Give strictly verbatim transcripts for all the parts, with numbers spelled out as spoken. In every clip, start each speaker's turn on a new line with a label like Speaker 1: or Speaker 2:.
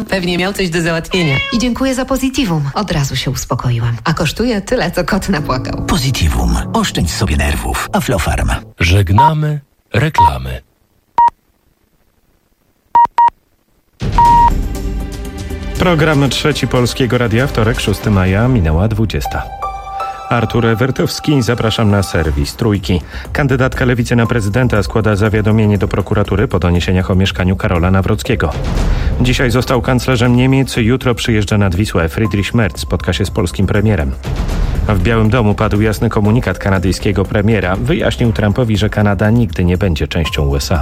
Speaker 1: Pewnie miał coś do załatwienia.
Speaker 2: I dziękuję za Positivum. Od razu się uspokoiłam. A kosztuje tyle, co kot napłakał.
Speaker 3: Positivum. Oszczędź sobie nerwów. Aflofarm.
Speaker 4: Żegnamy reklamy.
Speaker 5: Program Trzeci Polskiego Radia, wtorek, szóstego maja, minęła dwudziesta. Artur Wertowski, zapraszam na serwis Trójki. Kandydatka Lewicy na prezydenta składa zawiadomienie do prokuratury po doniesieniach o mieszkaniu Karola Nawrockiego. Dzisiaj został kanclerzem Niemiec, jutro przyjeżdża nad Wisłę. Friedrich Merz spotka się z polskim premierem. W Białym Domu padł jasny komunikat kanadyjskiego premiera. Wyjaśnił Trumpowi, że Kanada nigdy nie będzie częścią U S A.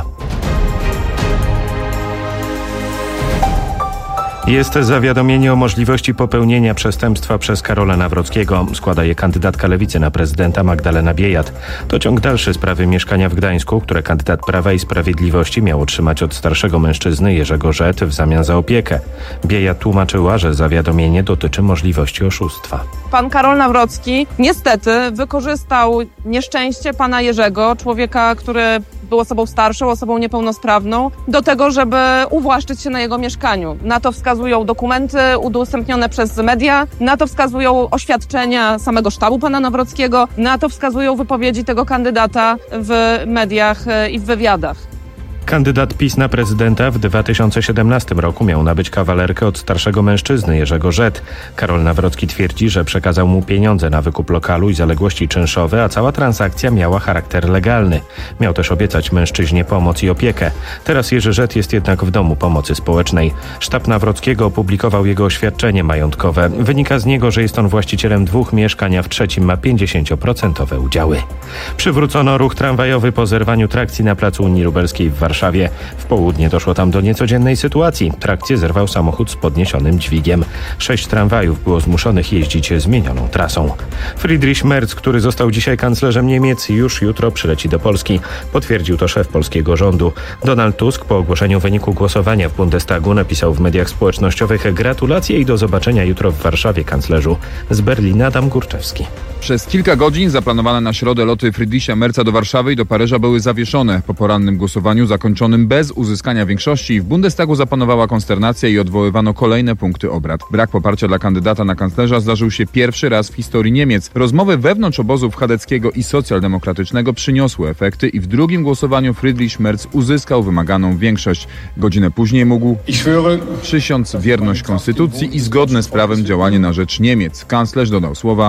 Speaker 5: Jest zawiadomienie o możliwości popełnienia przestępstwa przez Karola Nawrockiego. Składa je kandydatka Lewicy na prezydenta Magdalena Biejat. To ciąg dalszy sprawy mieszkania w Gdańsku, które kandydat Prawa i Sprawiedliwości miał otrzymać od starszego mężczyzny Jerzego Żet w zamian za opiekę. Biejat tłumaczyła, że zawiadomienie dotyczy możliwości oszustwa.
Speaker 6: Pan Karol Nawrocki niestety wykorzystał nieszczęście pana Jerzego, człowieka, który był osobą starszą, osobą niepełnosprawną, do tego, żeby uwłaszczyć się na jego mieszkaniu. Na to wskazują dokumenty udostępnione przez media, na to wskazują oświadczenia samego sztabu pana Nawrockiego, na to wskazują wypowiedzi tego kandydata w mediach i w wywiadach.
Speaker 5: Kandydat PiS na prezydenta w dwa tysiące siedemnastym roku miał nabyć kawalerkę od starszego mężczyzny Jerzego Żet. Karol Nawrocki twierdzi, że przekazał mu pieniądze na wykup lokalu i zaległości czynszowe, a cała transakcja miała charakter legalny. Miał też obiecać mężczyźnie pomoc i opiekę. Teraz Jerzy Żet jest jednak w Domu Pomocy Społecznej. Sztab Nawrockiego opublikował jego oświadczenie majątkowe. Wynika z niego, że jest on właścicielem dwóch mieszkań, a w trzecim ma pięćdziesięcioprocentowe udziały. Przywrócono ruch tramwajowy po zerwaniu trakcji na placu Unii Lubelskiej w Warszawie. W południe doszło tam do niecodziennej sytuacji. Trakcję zerwał samochód z podniesionym dźwigiem. Sześć tramwajów było zmuszonych jeździć zmienioną trasą. Friedrich Merz, który został dzisiaj kanclerzem Niemiec, już jutro przyleci do Polski. Potwierdził to szef polskiego rządu. Donald Tusk po ogłoszeniu wyniku głosowania w Bundestagu napisał w mediach społecznościowych: gratulacje i do zobaczenia jutro w Warszawie, kanclerzu. Z Berlina Adam Górczewski.
Speaker 7: Przez kilka godzin zaplanowane na środę loty Friedricha Merza do Warszawy i do Paryża były zawieszone. Po porannym głosowaniu zakończonym bez uzyskania większości w Bundestagu zapanowała konsternacja i odwoływano kolejne punkty obrad. Brak poparcia dla kandydata na kanclerza zdarzył się pierwszy raz w historii Niemiec. Rozmowy wewnątrz obozów chadeckiego i socjaldemokratycznego przyniosły efekty i w drugim głosowaniu Friedrich Merz uzyskał wymaganą większość. Godzinę później mógł przysiąc wierność konstytucji i zgodne z prawem działanie na rzecz Niemiec. Kanclerz dodał słowa: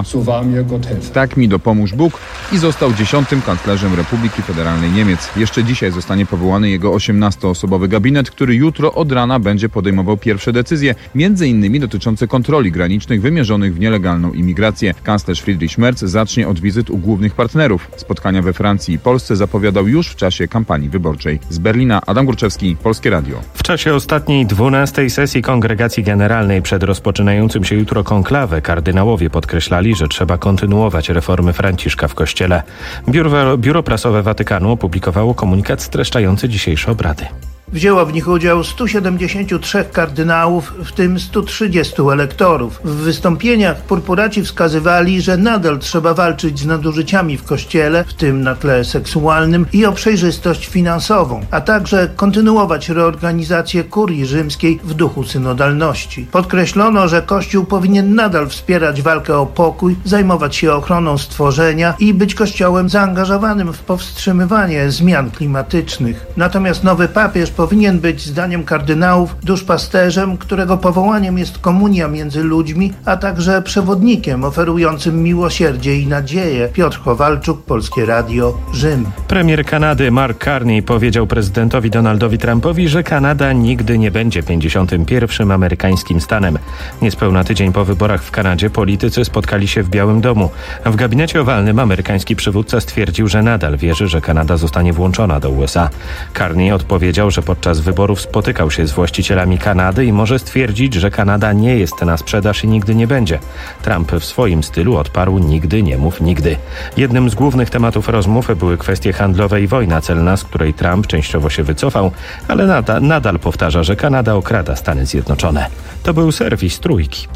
Speaker 7: tak mi dopomóż Bóg, i został dziesiątym kanclerzem Republiki Federalnej Niemiec. Jeszcze dzisiaj zostanie powołany jego osiemnastoosobowy gabinet, który jutro od rana będzie podejmował pierwsze decyzje, między innymi dotyczące kontroli granicznych wymierzonych w nielegalną imigrację. Kanclerz Friedrich Merz zacznie od wizyt u głównych partnerów. Spotkania we Francji i Polsce zapowiadał już w czasie kampanii wyborczej. Z Berlina Adam Górczewski, Polskie Radio.
Speaker 5: W czasie ostatniej dwunastej sesji Kongregacji Generalnej przed rozpoczynającym się jutro konklawę kardynałowie podkreślali, że trzeba kontynuować reformy Franciszka w Kościele. Biuro, Biuro Prasowe Watykanu opublikowało komunikat streszczający dzisiejsze obrady.
Speaker 8: Wzięło w nich udział stu siedemdziesięciu trzech kardynałów, w tym stu trzydziestu elektorów. W wystąpieniach purpuraci wskazywali, że nadal trzeba walczyć z nadużyciami w Kościele, w tym na tle seksualnym, i o przejrzystość finansową, a także kontynuować reorganizację kurii rzymskiej w duchu synodalności. Podkreślono, że Kościół powinien nadal wspierać walkę o pokój, zajmować się ochroną stworzenia i być Kościołem zaangażowanym w powstrzymywanie zmian klimatycznych. Natomiast nowy papież powinien być, zdaniem kardynałów, duszpasterzem, którego powołaniem jest komunia między ludźmi, a także przewodnikiem oferującym miłosierdzie i nadzieję. Piotr Kowalczuk, Polskie Radio, Rzym.
Speaker 5: Premier Kanady Mark Carney powiedział prezydentowi Donaldowi Trumpowi, że Kanada nigdy nie będzie pięćdziesiątym pierwszym amerykańskim stanem. Niespełna tydzień po wyborach w Kanadzie politycy spotkali się w Białym Domu. W gabinecie owalnym amerykański przywódca stwierdził, że nadal wierzy, że Kanada zostanie włączona do U S A. Carney odpowiedział, że podczas wyborów spotykał się z właścicielami Kanady i może stwierdzić, że Kanada nie jest na sprzedaż i nigdy nie będzie. Trump w swoim stylu odparł: nigdy nie mów nigdy. Jednym z głównych tematów rozmów były kwestie handlowe i wojna celna, z której Trump częściowo się wycofał, ale nadal, nadal powtarza, że Kanada okrada Stany Zjednoczone. To był serwis Trójki.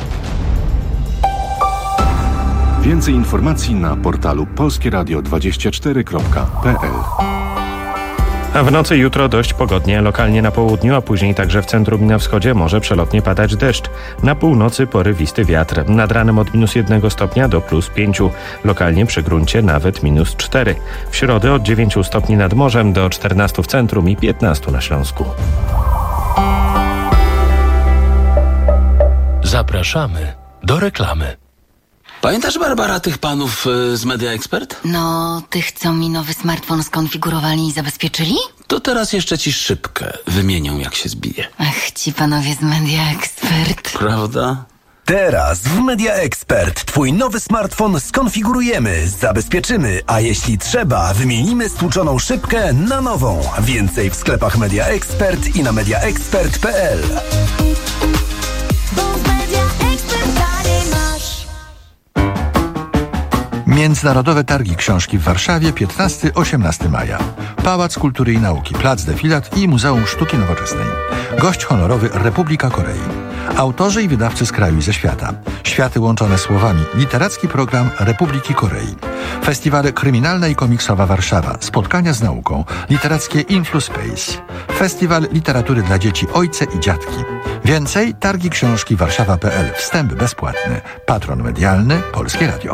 Speaker 4: Więcej informacji na portalu polskieradio dwadzieścia cztery kropka p l.
Speaker 5: A w nocy jutro dość pogodnie, lokalnie na południu, a później także w centrum i na wschodzie może przelotnie padać deszcz. Na północy porywisty wiatr. Nad ranem od minus jednego stopnia do plus pięciu. Lokalnie przy gruncie nawet minus cztery. W środę od dziewięciu stopni nad morzem do czternastu w centrum i piętnastu na Śląsku.
Speaker 4: Zapraszamy do reklamy.
Speaker 1: Pamiętasz, Barbara, tych panów y, z Media Expert?
Speaker 9: No, tych, co mi nowy smartfon skonfigurowali i zabezpieczyli?
Speaker 1: To teraz jeszcze ci szybkę wymienią, jak się zbije.
Speaker 9: Ach, ci panowie z Media Expert.
Speaker 1: Prawda?
Speaker 10: Teraz w Media Expert twój nowy smartfon skonfigurujemy, zabezpieczymy, a jeśli trzeba, wymienimy stłuczoną szybkę na nową. Więcej w sklepach Media Expert i na media expert kropka p l.
Speaker 11: Międzynarodowe Targi Książki w Warszawie piętnastego do osiemnastego maja. Pałac Kultury i Nauki, Plac Defilat i Muzeum Sztuki Nowoczesnej. Gość honorowy Republika Korei. Autorzy i wydawcy z kraju i ze świata. Światy łączone słowami. Literacki program Republiki Korei. Festiwale Kryminalna i Komiksowa Warszawa. Spotkania z nauką. Literackie InfluSpace. Festiwal Literatury dla Dzieci Ojce i Dziadki. Więcej Targi Książki Warszawa kropka p l. Wstęp bezpłatny. Patron medialny Polskie Radio.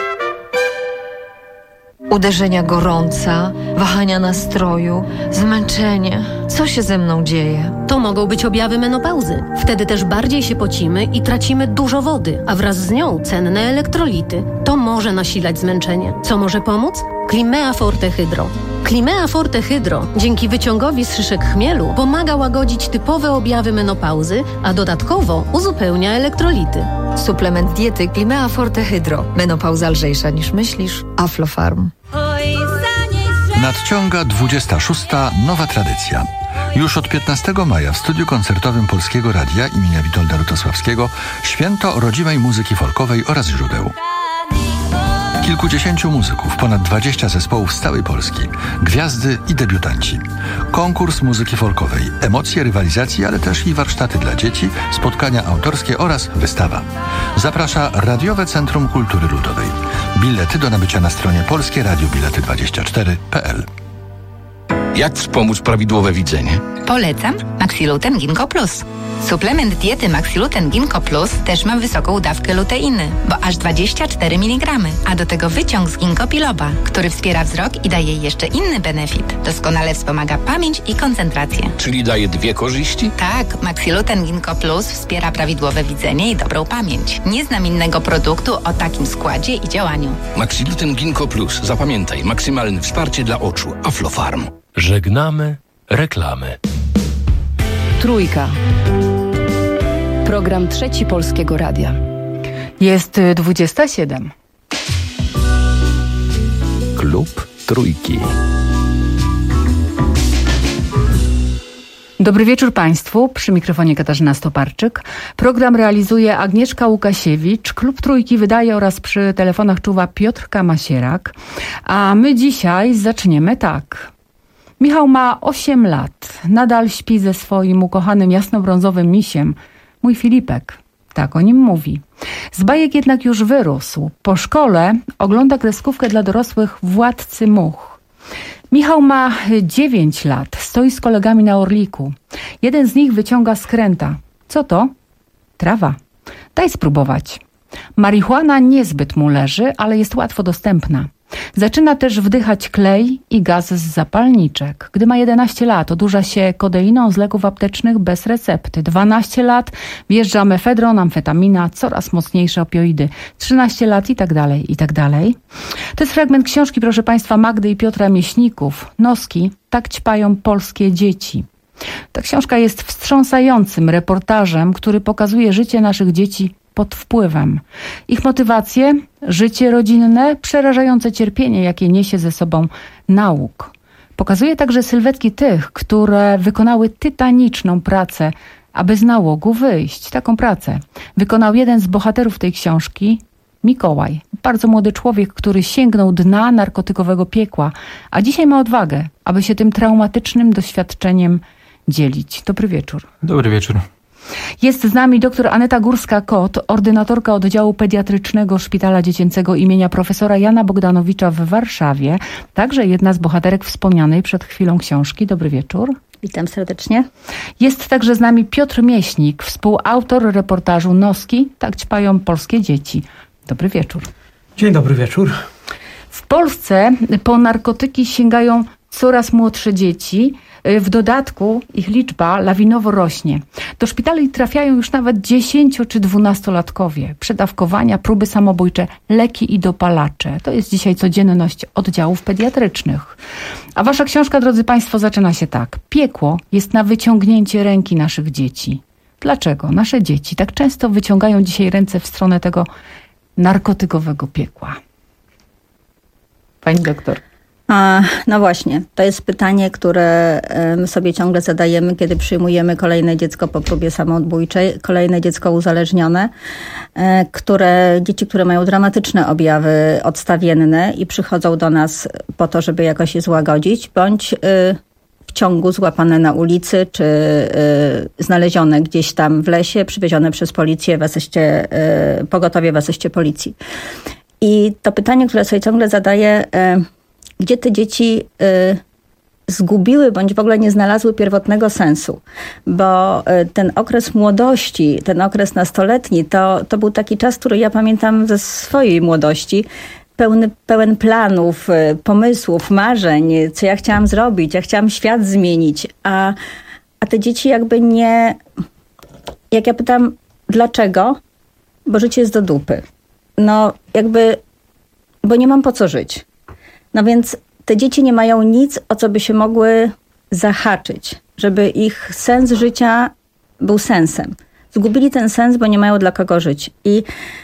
Speaker 2: Uderzenia gorąca, wahania nastroju, zmęczenie. Co się ze mną dzieje?
Speaker 12: To mogą być objawy menopauzy. Wtedy też bardziej się pocimy i tracimy dużo wody, a wraz z nią cenne elektrolity. To może nasilać zmęczenie. Co może pomóc? Climea Forte Hydro. Climea Forte Hydro dzięki wyciągowi z szyszek chmielu pomaga łagodzić typowe objawy menopauzy, a dodatkowo uzupełnia elektrolity.
Speaker 2: Suplement diety Climea Forte Hydro. Menopauza lżejsza niż myślisz. Aflofarm.
Speaker 11: Nadciąga dwudziesta szósta nowa tradycja. Już od piętnastego maja w studiu koncertowym Polskiego Radia imienia Witolda Rutosławskiego święto rodzimej muzyki folkowej oraz źródeł. Kilkudziesięciu muzyków, ponad dwadzieścia zespołów z całej Polski, gwiazdy i debiutanci. Konkurs muzyki folkowej, emocje rywalizacji, ale też i warsztaty dla dzieci, spotkania autorskie oraz wystawa. Zaprasza Radiowe Centrum Kultury Ludowej. Bilety do nabycia na stronie polskie radio bilety dwadzieścia cztery kropka p l.
Speaker 3: Jak wspomóc prawidłowe widzenie?
Speaker 13: Polecam Maxiluten Ginkgo Plus. Suplement diety Maxiluten Ginkgo Plus też ma wysoką dawkę luteiny, bo aż dwadzieścia cztery miligramy, a do tego wyciąg z ginkgo biloba, który wspiera wzrok i daje jeszcze inny benefit. Doskonale wspomaga pamięć i koncentrację.
Speaker 3: Czyli daje dwie korzyści?
Speaker 13: Tak, Maxiluten Ginkgo Plus wspiera prawidłowe widzenie i dobrą pamięć. Nie znam innego produktu o takim składzie i działaniu.
Speaker 3: Maxiluten Ginkgo Plus. Zapamiętaj, maksymalne wsparcie dla oczu. Aflofarm.
Speaker 4: Żegnamy reklamy.
Speaker 14: Trójka. Program Trzeci Polskiego Radia. Jest dwudziesta siedem.
Speaker 4: Klub Trójki.
Speaker 14: Dobry wieczór Państwu. Przy mikrofonie Katarzyna Stoparczyk. Program realizuje Agnieszka Łukasiewicz. Klub Trójki wydaje oraz przy telefonach czuwa Piotr Kamasierak. A my dzisiaj zaczniemy tak. Michał ma osiem lat. Nadal śpi ze swoim ukochanym jasnobrązowym misiem. Mój Filipek. Tak o nim mówi. Z bajek jednak już wyrósł. Po szkole ogląda kreskówkę dla dorosłych Władcy Much. Michał ma dziewięć lat. Stoi z kolegami na Orliku. Jeden z nich wyciąga skręta. Co to? Trawa. Daj spróbować. Marihuana niezbyt mu leży, ale jest łatwo dostępna. Zaczyna też wdychać klej i gaz z zapalniczek. Gdy ma jedenaście lat, odurza się kodeiną z leków aptecznych bez recepty. dwanaście lat wjeżdża mefedron, amfetamina, coraz mocniejsze opioidy. trzynaście lat i tak dalej, i tak dalej. To jest fragment książki, proszę Państwa, Magdy i Piotra Mieśników. Noski, tak ćpają polskie dzieci. Ta książka jest wstrząsającym reportażem, który pokazuje życie naszych dzieci pod wpływem. Ich motywacje, życie rodzinne, przerażające cierpienie, jakie niesie ze sobą nauk. Pokazuje także sylwetki tych, które wykonały tytaniczną pracę, aby z nałogu wyjść. Taką pracę wykonał jeden z bohaterów tej książki, Mikołaj. Bardzo młody człowiek, który sięgnął dna narkotykowego piekła, a dzisiaj ma odwagę, aby się tym traumatycznym doświadczeniem dzielić. Dobry wieczór.
Speaker 15: Dobry wieczór.
Speaker 14: Jest z nami dr Aneta Górska-Kot, ordynatorka oddziału pediatrycznego Szpitala Dziecięcego imienia profesora Jana Bogdanowicza w Warszawie. Także jedna z bohaterek wspomnianej przed chwilą książki. Dobry wieczór.
Speaker 15: Witam serdecznie.
Speaker 14: Jest także z nami Piotr Mieśnik, współautor reportażu Noski, tak ćpają polskie dzieci. Dobry wieczór.
Speaker 16: Dzień dobry wieczór.
Speaker 14: W Polsce po narkotyki sięgają coraz młodsze dzieci. W dodatku ich liczba lawinowo rośnie. Do szpitali trafiają już nawet dziesięcio- czy dwunastolatkowie. Przedawkowania, próby samobójcze, leki i dopalacze. To jest dzisiaj codzienność oddziałów pediatrycznych. A wasza książka, drodzy państwo, zaczyna się tak. Piekło jest na wyciągnięcie ręki naszych dzieci. Dlaczego nasze dzieci tak często wyciągają dzisiaj ręce w stronę tego narkotykowego piekła? Pani doktor.
Speaker 15: No właśnie, to jest pytanie, które my sobie ciągle zadajemy, kiedy przyjmujemy kolejne dziecko po próbie samoodbójczej, kolejne dziecko uzależnione, które, dzieci, które mają dramatyczne objawy odstawienne i przychodzą do nas po to, żeby jakoś je złagodzić, bądź w ciągu złapane na ulicy, czy znalezione gdzieś tam w lesie, przywiezione przez policję w asyście, pogotowie w asyście policji. I to pytanie, które sobie ciągle zadaję, gdzie te dzieci y, zgubiły bądź w ogóle nie znalazły pierwotnego sensu. Bo y, ten okres młodości, ten okres nastoletni, to, to był taki czas, który ja pamiętam ze swojej młodości, pełny, pełen planów, y, pomysłów, marzeń, co ja chciałam zrobić, ja chciałam świat zmienić, a, a te dzieci jakby nie... Jak ja pytam, dlaczego? Bo życie jest do dupy. No jakby, bo nie mam po co żyć. No więc te dzieci nie mają nic, o co by się mogły zahaczyć, żeby ich sens życia był sensem. Zgubili ten sens, bo nie mają dla kogo żyć. I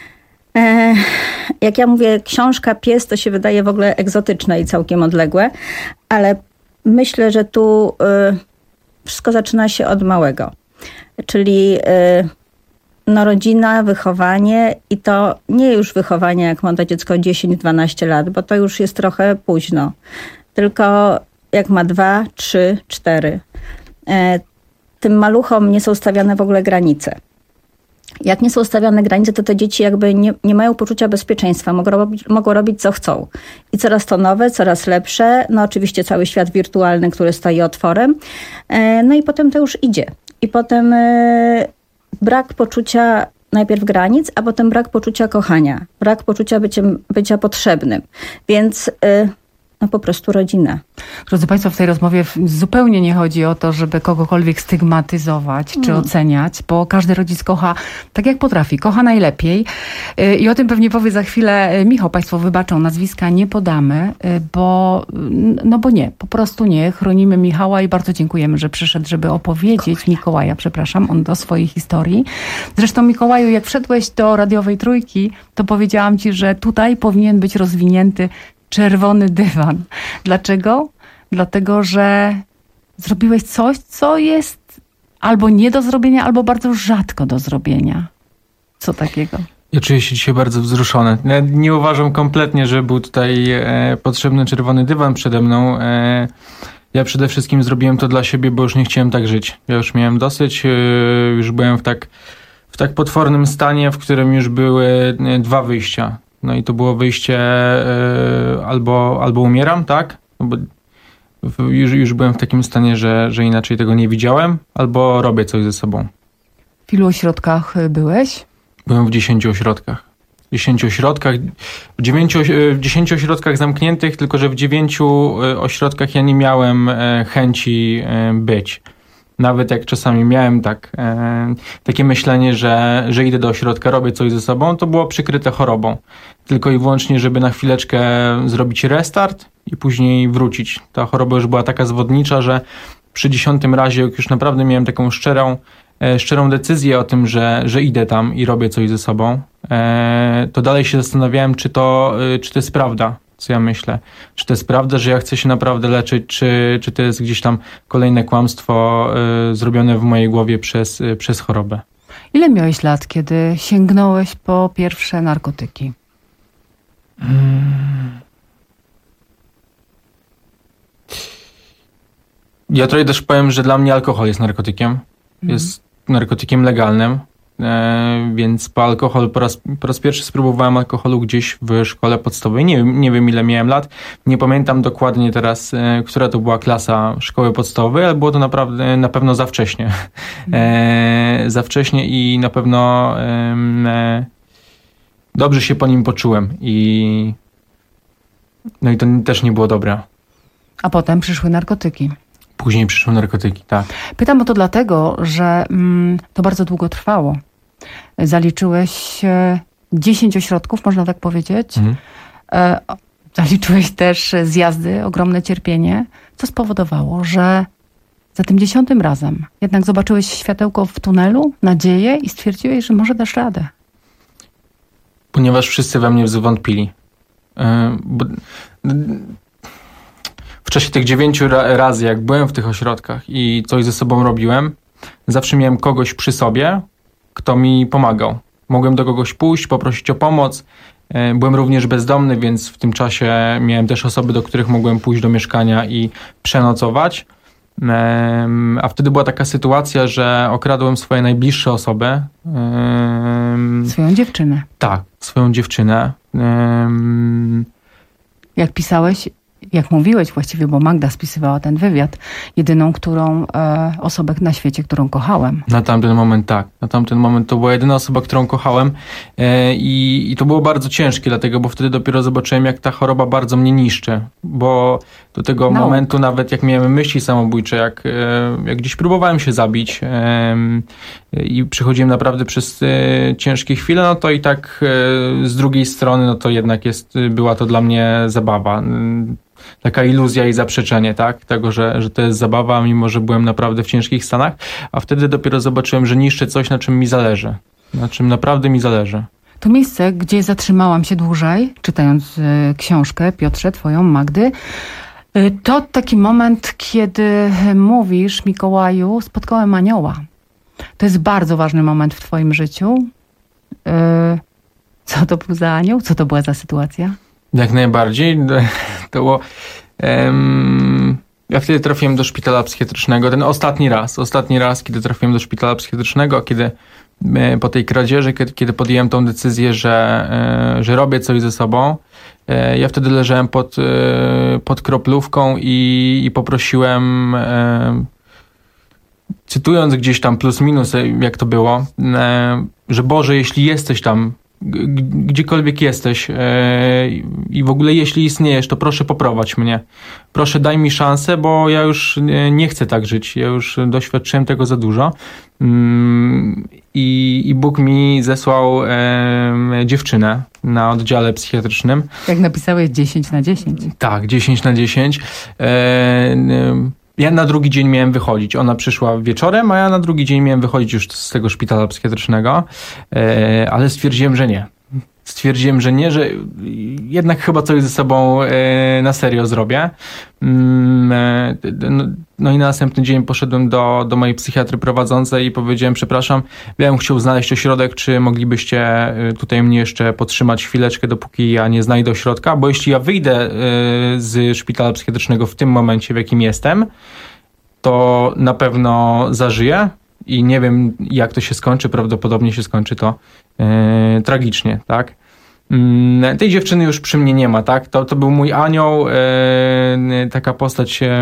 Speaker 15: e, jak ja mówię, książka Pies, to się wydaje w ogóle egzotyczne i całkiem odległe, ale myślę, że tu e, wszystko zaczyna się od małego. Czyli e, no rodzina, wychowanie i to nie już wychowanie, jak ma to dziecko dziesięć dwanaście lat, bo to już jest trochę późno. Tylko jak ma dwa, trzy, cztery. E, tym maluchom nie są stawiane w ogóle granice. Jak nie są stawiane granice, to te dzieci jakby nie, nie mają poczucia bezpieczeństwa. Mogą robić, mogą robić co chcą. I coraz to nowe, coraz lepsze. No oczywiście cały świat wirtualny, który stoi otworem. E, no i potem to już idzie. I potem... E, Brak poczucia najpierw granic, a potem brak poczucia kochania. Brak poczucia bycia, bycia potrzebnym. Więc yy, no po prostu rodzina.
Speaker 14: Drodzy państwo, w tej rozmowie zupełnie nie chodzi o to, żeby kogokolwiek stygmatyzować czy mm. oceniać, bo każdy rodzic kocha tak jak potrafi, kocha najlepiej. Yy, I o tym pewnie powie za chwilę Michał. Państwo wybaczą, nazwiska nie podamy, yy, bo no bo nie, po prostu nie. Chronimy Michała i bardzo dziękujemy, że przyszedł, żeby opowiedzieć Mikołaja, Mikołaja przepraszam, on do swojej historii. Zresztą Mikołaju, jak wszedłeś do radiowej trójki, to powiedziałam ci, że tutaj powinien być rozwinięty czerwony dywan. Dlaczego? Dlatego, że zrobiłeś coś, co jest albo nie do zrobienia, albo bardzo rzadko do zrobienia. Co takiego?
Speaker 16: Ja czuję się dzisiaj bardzo wzruszony. Ja nie uważam kompletnie, że był tutaj e, potrzebny czerwony dywan przede mną. E, ja przede wszystkim zrobiłem to dla siebie, bo już nie chciałem tak żyć. Ja już miałem dosyć, e, już byłem w tak, w tak potwornym stanie, w którym już były dwa wyjścia. No i to było wyjście e, albo, albo umieram, tak? No bo już, już byłem w takim stanie, że, że inaczej tego nie widziałem, albo robię coś ze sobą.
Speaker 14: W ilu ośrodkach byłeś?
Speaker 16: Byłem w dziesięciu ośrodkach. W dziesięciu ośrodkach, w, dziewięciu, w dziesięciu ośrodkach zamkniętych, tylko że w dziewięciu ośrodkach ja nie miałem chęci być. Nawet jak czasami miałem tak, e, takie myślenie, że, że idę do ośrodka, robię coś ze sobą, to było przykryte chorobą. Tylko i wyłącznie, żeby na chwileczkę zrobić restart i później wrócić. Ta choroba już była taka zwodnicza, że przy dziesiątym razie, jak już naprawdę miałem taką szczerą, e, szczerą decyzję o tym, że, że idę tam i robię coś ze sobą, e, to dalej się zastanawiałem, czy to, e, czy to jest prawda. Co ja myślę? Czy to jest prawda, że ja chcę się naprawdę leczyć, czy, czy to jest gdzieś tam kolejne kłamstwo y, zrobione w mojej głowie przez, y, przez chorobę?
Speaker 14: Ile miałeś lat, kiedy sięgnąłeś po pierwsze narkotyki? Hmm.
Speaker 16: Ja trochę też powiem, że dla mnie alkohol jest narkotykiem. Hmm. Jest narkotykiem legalnym, e, więc po alkohol, po raz, po raz pierwszy spróbowałem alkoholu gdzieś w szkole podstawowej. Nie wiem, nie wiem ile miałem lat, nie pamiętam dokładnie teraz, e, która to była klasa szkoły podstawowej, ale było to naprawdę na pewno za wcześnie. E, za wcześnie i na pewno e, dobrze się po nim poczułem i no i to też nie było dobre.
Speaker 14: A potem przyszły narkotyki.
Speaker 16: Później przyszły narkotyki, tak.
Speaker 14: Pytam o to dlatego, że mm, to bardzo długo trwało. Zaliczyłeś e, dziesięć ośrodków, można tak powiedzieć. Mhm. E, zaliczyłeś też zjazdy, ogromne cierpienie, co spowodowało, że za tym dziesiątym razem jednak zobaczyłeś światełko w tunelu, nadzieję i stwierdziłeś, że może dasz radę.
Speaker 16: Ponieważ wszyscy we mnie zwątpili. E, bo, w czasie tych dziewięciu ra- razy, jak byłem w tych ośrodkach i coś ze sobą robiłem, zawsze miałem kogoś przy sobie, kto mi pomagał. Mogłem do kogoś pójść, poprosić o pomoc. Byłem również bezdomny, więc w tym czasie miałem też osoby, do których mogłem pójść do mieszkania i przenocować. A wtedy była taka sytuacja, że okradłem swoje najbliższe osoby.
Speaker 14: Swoją dziewczynę.
Speaker 16: Tak, swoją dziewczynę.
Speaker 14: Jak pisałeś, jak mówiłeś właściwie, bo Magda spisywała ten wywiad, jedyną którą e, osobę na świecie, którą kochałem.
Speaker 16: Na tamten moment tak. Na tamten moment to była jedyna osoba, którą kochałem e, i, i to było bardzo ciężkie, dlatego, bo wtedy dopiero zobaczyłem, jak ta choroba bardzo mnie niszczy, bo do tego no. momentu nawet jak miałem myśli samobójcze, jak, e, jak gdzieś próbowałem się zabić e, i przychodziłem naprawdę przez e, ciężkie chwile, no to i tak e, z drugiej strony, no to jednak jest, była to dla mnie zabawa. Taka iluzja i zaprzeczenie, tak? Tego, że, że to jest zabawa, mimo że byłem naprawdę w ciężkich stanach, a wtedy dopiero zobaczyłem, że niszczę coś, na czym mi zależy. Na czym naprawdę mi zależy.
Speaker 14: To miejsce, gdzie zatrzymałam się dłużej, czytając y, książkę, Piotrze, twoją, Magdy, y, to taki moment, kiedy mówisz, Mikołaju, spotkałem anioła. To jest bardzo ważny moment w twoim życiu. Y, co to był za anioł? Co to była za sytuacja?
Speaker 16: Jak najbardziej. To było... Um, ja wtedy trafiłem do szpitala psychiatrycznego. Ten ostatni raz. Ostatni raz, kiedy trafiłem do szpitala psychiatrycznego, kiedy e, po tej kradzieży, kiedy, kiedy podjąłem tą decyzję, że, e, że robię coś ze sobą, e, ja wtedy leżałem pod, e, pod kroplówką i, i poprosiłem, e, cytując gdzieś tam plus minus, jak to było, e, że Boże, jeśli jesteś tam, gdziekolwiek jesteś yy, i w ogóle jeśli istniejesz, to proszę poprowadź mnie. Proszę daj mi szansę, bo ja już nie, nie chcę tak żyć. Ja już doświadczyłem tego za dużo. Yy, i, I Bóg mi zesłał yy, dziewczynę na oddziale psychiatrycznym.
Speaker 14: Jak napisałeś dziesięć na dziesięć.
Speaker 16: Tak, dziesięć na dziesięć. Yy, yy, Ja na drugi dzień miałem wychodzić. Ona przyszła wieczorem, a ja na drugi dzień miałem wychodzić już z tego szpitala psychiatrycznego, e, ale stwierdziłem, że nie. Stwierdziłem, że nie, że jednak chyba coś ze sobą e, na serio zrobię. Mm, e, no, no i na następny dzień poszedłem do, do mojej psychiatry prowadzącej i powiedziałem, przepraszam, ja bym chciał znaleźć ośrodek, czy moglibyście tutaj mnie jeszcze podtrzymać chwileczkę, dopóki ja nie znajdę ośrodka, bo jeśli ja wyjdę e, z szpitala psychiatrycznego w tym momencie, w jakim jestem, to na pewno zażyję. I nie wiem, jak to się skończy. Prawdopodobnie się skończy to e, tragicznie, tak? Mm, tej dziewczyny już przy mnie nie ma, tak? To, to był mój anioł, e, taka postać e,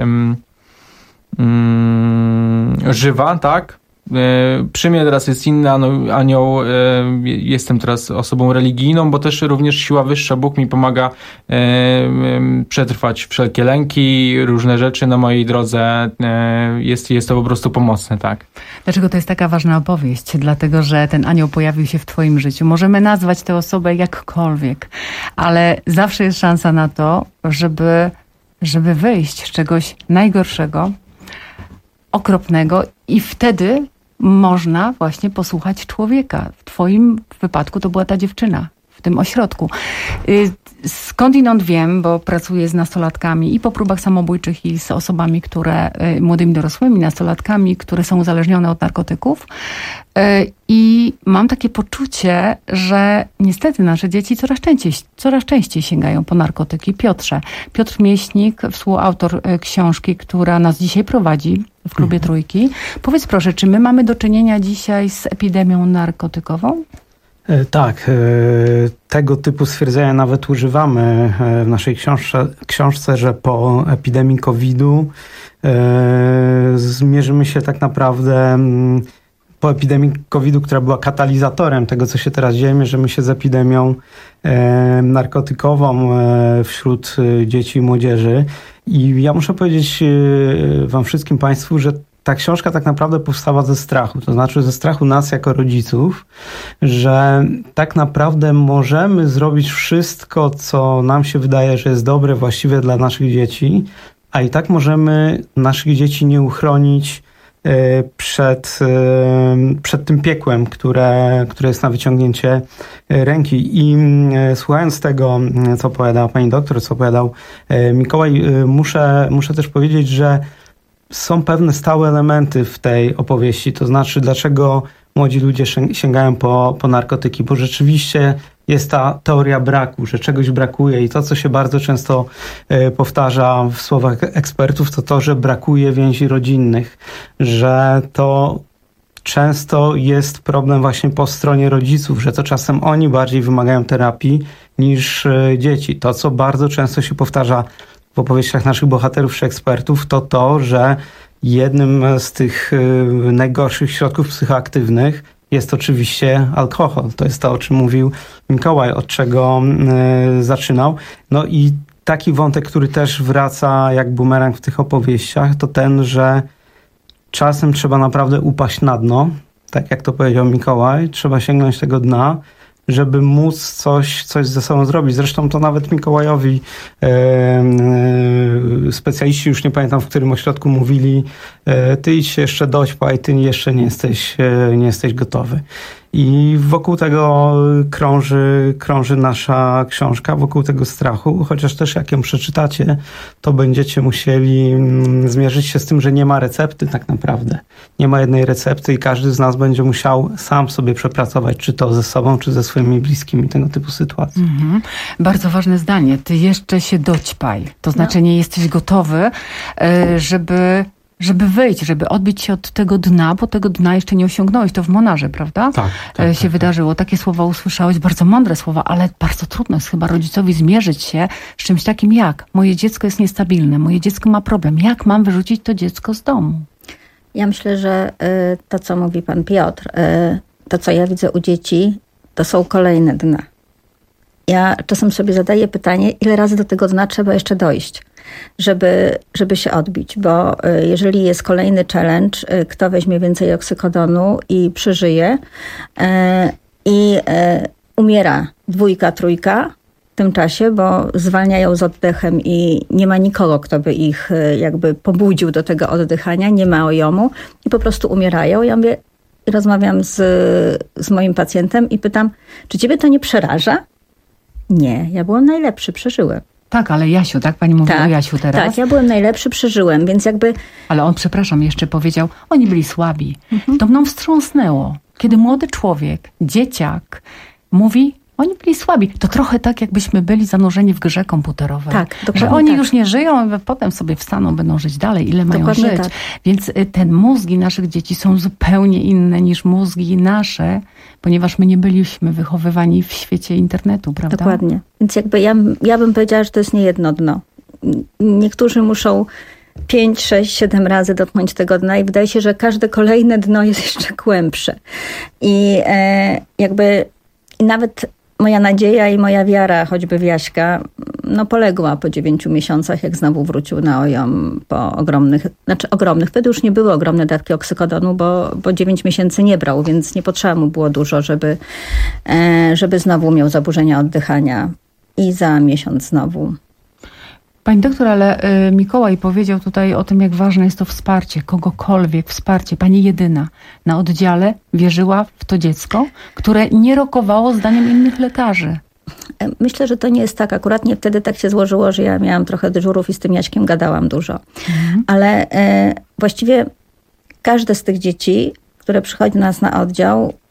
Speaker 16: e, żywa, tak? Przy mnie teraz jest inny anioł, jestem teraz osobą religijną, bo też również siła wyższa, Bóg mi pomaga przetrwać wszelkie lęki, różne rzeczy na mojej drodze, jest, jest to po prostu pomocne, tak.
Speaker 14: Dlaczego to jest taka ważna opowieść? Dlatego, że ten anioł pojawił się w twoim życiu. Możemy nazwać tę osobę jakkolwiek, ale zawsze jest szansa na to, żeby, żeby wyjść z czegoś najgorszego, okropnego i wtedy można właśnie posłuchać człowieka. W twoim wypadku to była ta dziewczyna w tym ośrodku. Skądinąd wiem, bo pracuję z nastolatkami i po próbach samobójczych i z osobami, które, młodymi dorosłymi nastolatkami, które są uzależnione od narkotyków. I mam takie poczucie, że niestety nasze dzieci coraz częściej, coraz częściej sięgają po narkotyki. Piotrze, Piotr Mieśnik, współautor książki, która nas dzisiaj prowadzi w klubie Trójki. Powiedz proszę, czy my mamy do czynienia dzisiaj z epidemią narkotykową?
Speaker 17: Tak, tego typu stwierdzenia nawet używamy w naszej książce, książce że po epidemii kowida zmierzymy się tak naprawdę po epidemii kowida, która była katalizatorem tego, co się teraz dzieje, mierzymy się z epidemią narkotykową wśród dzieci i młodzieży. I ja muszę powiedzieć wam wszystkim państwu, że ta książka tak naprawdę powstała ze strachu, to znaczy ze strachu nas jako rodziców, że tak naprawdę możemy zrobić wszystko, co nam się wydaje, że jest dobre, właściwe dla naszych dzieci, a i tak możemy naszych dzieci nie uchronić przed, przed tym piekłem, które, które jest na wyciągnięcie ręki. I słuchając tego, co opowiadała pani doktor, co opowiadał Mikołaj, muszę, muszę też powiedzieć, że są pewne stałe elementy w tej opowieści, to znaczy dlaczego młodzi ludzie sięgają po, po narkotyki, bo rzeczywiście jest ta teoria braku, że czegoś brakuje i to, co się bardzo często powtarza w słowach ekspertów, to to, że brakuje więzi rodzinnych, że to często jest problem właśnie po stronie rodziców, że to czasem oni bardziej wymagają terapii niż dzieci. To, co bardzo często się powtarza w opowieściach naszych bohaterów czy ekspertów, to to, że jednym z tych najgorszych środków psychoaktywnych jest oczywiście alkohol. To jest to, o czym mówił Mikołaj, od czego zaczynał. No i taki wątek, który też wraca jak bumerang w tych opowieściach, to ten, że czasem trzeba naprawdę upaść na dno, tak jak to powiedział Mikołaj, trzeba sięgnąć tego dna, żeby móc coś, coś ze sobą zrobić. Zresztą to nawet Mikołajowi e, e, specjaliści, już nie pamiętam w którym ośrodku, mówili, e, ty idź się jeszcze doćpaj, ty jeszcze nie jesteś, e, nie jesteś gotowy. I wokół tego krąży, krąży nasza książka, wokół tego strachu, chociaż też jak ją przeczytacie, to będziecie musieli zmierzyć się z tym, że nie ma recepty tak naprawdę. Nie ma jednej recepty i każdy z nas będzie musiał sam sobie przepracować, czy to ze sobą, czy ze swoimi bliskimi, tego typu sytuacji.
Speaker 14: Mhm. Bardzo ważne zdanie. Ty jeszcze się doćpaj. To znaczy nie jesteś gotowy, żeby... żeby wyjść, żeby odbić się od tego dna, bo tego dna jeszcze nie osiągnąłeś. To w Monarze, prawda? Tak, tak, się tak, wydarzyło. Takie słowa usłyszałeś, bardzo mądre słowa, ale bardzo trudno jest chyba rodzicowi zmierzyć się z czymś takim jak moje dziecko jest niestabilne, moje dziecko ma problem. Jak mam wyrzucić to dziecko z domu?
Speaker 15: Ja myślę, że to, co mówi pan Piotr, to, co ja widzę u dzieci, to są kolejne dna. Ja czasem sobie zadaję pytanie, ile razy do tego dna trzeba jeszcze dojść, żeby, żeby się odbić, bo jeżeli jest kolejny challenge, kto weźmie więcej oksykodonu i przeżyje i umiera dwójka, trójka w tym czasie, bo zwalniają z oddechem i nie ma nikogo, kto by ich jakby pobudził do tego oddychania, nie ma ojomu i po prostu umierają. Ja mówię, rozmawiam z, z moim pacjentem i pytam, czy ciebie to nie przeraża? Nie, ja byłem najlepszy, przeżyłem.
Speaker 14: Tak, ale Jasiu, tak? Pani mówi tak, o Jasiu teraz?
Speaker 15: Tak, ja byłem najlepszy, przeżyłem, więc jakby...
Speaker 14: Ale on, przepraszam, jeszcze powiedział, oni byli słabi. Mhm. To mną wstrząsnęło. Kiedy młody człowiek, dzieciak mówi, oni byli słabi. To trochę tak, jakbyśmy byli zanurzeni w grze komputerowej. Tak, dokładnie. Że oni tak. już nie żyją, a potem sobie wstaną, będą żyć dalej. Ile mają dokładnie żyć? Tak. Więc te mózgi naszych dzieci są zupełnie inne niż mózgi nasze, ponieważ my nie byliśmy wychowywani w świecie internetu, prawda?
Speaker 15: Dokładnie. Więc jakby ja, ja bym powiedziała, że to jest nie jedno dno. Niektórzy muszą pięć, sześć, siedem razy dotknąć tego dna i wydaje się, że każde kolejne dno jest jeszcze głębsze. I e, jakby nawet moja nadzieja i moja wiara, choćby w Jaśka, no poległa po dziewięciu miesiącach, jak znowu wrócił na ojom po ogromnych, znaczy ogromnych, wtedy już nie były ogromne dawki oksykodonu, bo, bo dziewięć miesięcy nie brał, więc nie potrzeba mu było dużo, żeby, żeby znowu miał zaburzenia oddychania i za miesiąc znowu.
Speaker 14: Pani doktor, ale y, Mikołaj powiedział tutaj o tym, jak ważne jest to wsparcie, kogokolwiek, wsparcie. Pani jedyna na oddziale wierzyła w to dziecko, które nie rokowało zdaniem innych lekarzy.
Speaker 15: Myślę, że to nie jest tak. Akurat nie wtedy tak się złożyło, że ja miałam trochę dyżurów i z tym Jaśkiem gadałam dużo. Mhm. Ale y, właściwie każde z tych dzieci, które przychodzi do nas na oddział,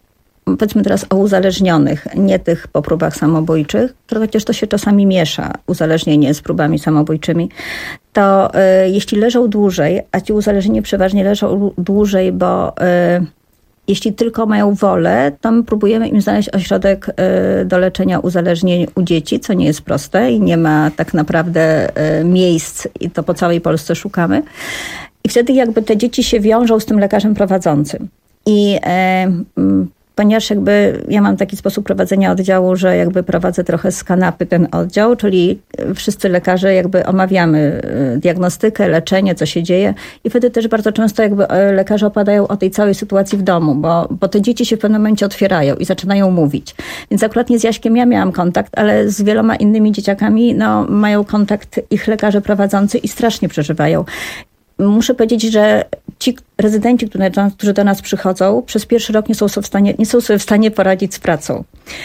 Speaker 15: powiedzmy teraz o uzależnionych, nie tych po próbach samobójczych, to chociaż to się czasami miesza, uzależnienie z próbami samobójczymi, to y, jeśli leżą dłużej, a ci uzależnieni przeważnie leżą dłużej, bo y, jeśli tylko mają wolę, to my próbujemy im znaleźć ośrodek y, do leczenia uzależnień u dzieci, co nie jest proste i nie ma tak naprawdę y, miejsc i to po całej Polsce szukamy. I wtedy jakby te dzieci się wiążą z tym lekarzem prowadzącym. I e, ponieważ jakby ja mam taki sposób prowadzenia oddziału, że jakby prowadzę trochę z kanapy ten oddział, czyli wszyscy lekarze jakby omawiamy diagnostykę, leczenie, co się dzieje i wtedy też bardzo często jakby lekarze opadają o tej całej sytuacji w domu, bo, bo te dzieci się w pewnym momencie otwierają i zaczynają mówić. Więc akurat nie z Jaśkiem ja miałam kontakt, ale z wieloma innymi dzieciakami no, mają kontakt ich lekarze prowadzący i strasznie przeżywają. Muszę powiedzieć, że ci rezydenci, którzy do nas przychodzą, przez pierwszy rok nie są sobie w stanie, nie są sobie w stanie poradzić z pracą.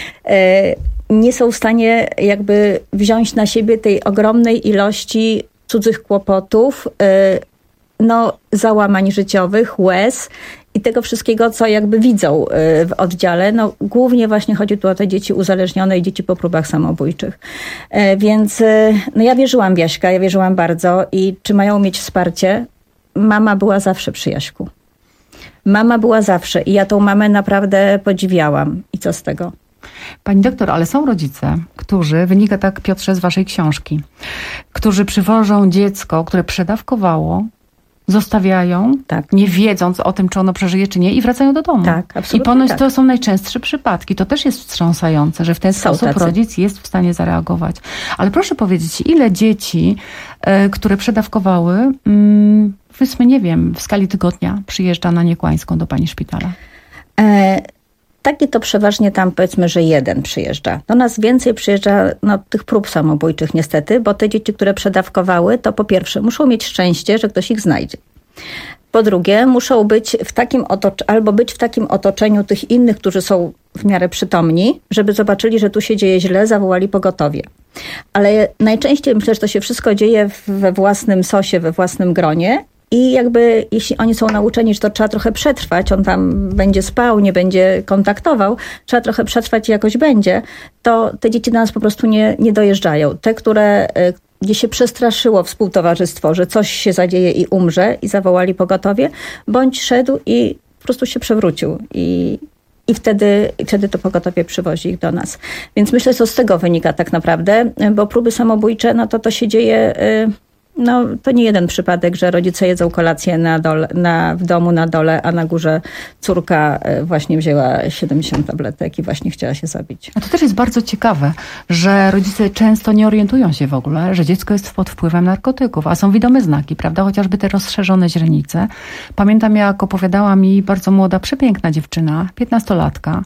Speaker 15: Nie są w stanie jakby wziąć na siebie tej ogromnej ilości cudzych kłopotów, no, załamań życiowych, łez i tego wszystkiego, co jakby widzą w oddziale. No, głównie właśnie chodzi tu o te dzieci uzależnione i dzieci po próbach samobójczych. Więc no, ja wierzyłam w Jaśka, ja wierzyłam bardzo i czy mają mieć wsparcie? Mama była zawsze przy Jaśku. Mama była zawsze i ja tą mamę naprawdę podziwiałam. I co z tego?
Speaker 14: Pani doktor, ale są rodzice, którzy, wynika tak Piotrze z waszej książki, którzy przywożą dziecko, które przedawkowało, zostawiają, tak, nie wiedząc o tym, czy ono przeżyje, czy nie, i wracają do domu.
Speaker 15: Tak, absolutnie.
Speaker 14: I ponoć
Speaker 15: tak.
Speaker 14: to są najczęstsze przypadki. To też jest wstrząsające, że w ten są sposób tacy. Rodzic jest w stanie zareagować. Ale proszę powiedzieć, ile dzieci, y, które przedawkowały, y, powiedzmy, nie wiem, w skali tygodnia przyjeżdża na Niekłańską do pani szpitala?
Speaker 15: E Taki to przeważnie tam powiedzmy, że jeden przyjeżdża. Do nas więcej przyjeżdża no, tych prób samobójczych niestety, bo te dzieci, które przedawkowały, to po pierwsze muszą mieć szczęście, że ktoś ich znajdzie. Po drugie muszą być w takim otocz- albo być w takim otoczeniu tych innych, którzy są w miarę przytomni, żeby zobaczyli, że tu się dzieje źle, zawołali pogotowie. Ale najczęściej myślę, że to się wszystko dzieje we własnym sosie, we własnym gronie. I jakby jeśli oni są nauczeni, że to trzeba trochę przetrwać, on tam będzie spał, nie będzie kontaktował, trzeba trochę przetrwać i jakoś będzie, to te dzieci do nas po prostu nie, nie dojeżdżają. Te, które, gdzie się przestraszyło współtowarzystwo, że coś się zadzieje i umrze i zawołali pogotowie, bądź szedł i po prostu się przewrócił i I wtedy, i wtedy to pogotowie przywozi ich do nas. Więc myślę, że to z tego wynika tak naprawdę, bo próby samobójcze, no to to się dzieje... No, to nie jeden przypadek, że rodzice jedzą kolację na dole, na, w domu na dole, a na górze córka właśnie wzięła siedemdziesiąt tabletek i właśnie chciała się zabić.
Speaker 14: A to też jest bardzo ciekawe, że rodzice często nie orientują się w ogóle, że dziecko jest pod wpływem narkotyków, a są widome znaki, prawda? Chociażby te rozszerzone źrenice. Pamiętam, jak opowiadała mi bardzo młoda, przepiękna dziewczyna, piętnastolatka,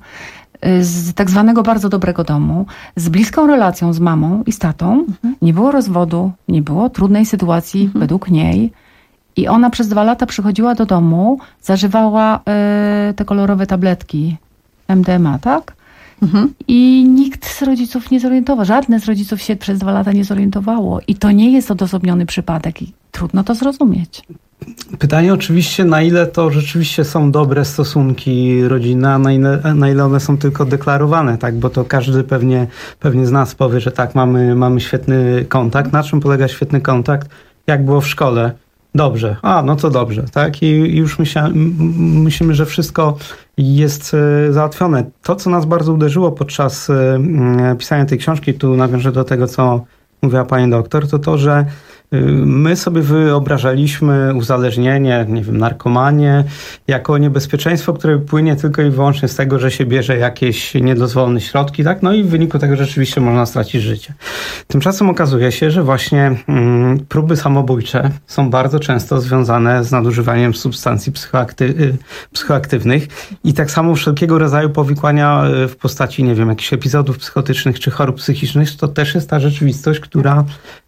Speaker 14: z tak zwanego bardzo dobrego domu, z bliską relacją z mamą i z tatą. Mhm. Nie było rozwodu, nie było trudnej sytuacji mhm. według niej. I ona przez dwa lata przychodziła do domu, zażywała y, te kolorowe tabletki M D M A, tak? Mhm. I nikt z rodziców nie zorientował. Żadne z rodziców się przez dwa lata nie zorientowało. I to nie jest odosobniony przypadek. I trudno to zrozumieć.
Speaker 17: Pytanie oczywiście, na ile to rzeczywiście są dobre stosunki rodzinne, a na ile, na ile one są tylko deklarowane, tak? Bo to każdy pewnie, pewnie z nas powie, że tak, mamy, mamy świetny kontakt. Na czym polega świetny kontakt? Jak było w szkole? Dobrze. A, no to dobrze, tak? I już myśla, myślimy, że wszystko jest załatwione. To, co nas bardzo uderzyło podczas pisania tej książki, tu nawiążę do tego, co mówiła pani doktor, to to, że my sobie wyobrażaliśmy uzależnienie, nie wiem, narkomanię jako niebezpieczeństwo, które płynie tylko i wyłącznie z tego, że się bierze jakieś niedozwolone środki, tak? No i w wyniku tego rzeczywiście można stracić życie. Tymczasem okazuje się, że właśnie mm, próby samobójcze są bardzo często związane z nadużywaniem substancji psychoakty- psychoaktywnych i tak samo wszelkiego rodzaju powikłania w postaci, nie wiem, jakichś epizodów psychotycznych czy chorób psychicznych, to też jest ta rzeczywistość, która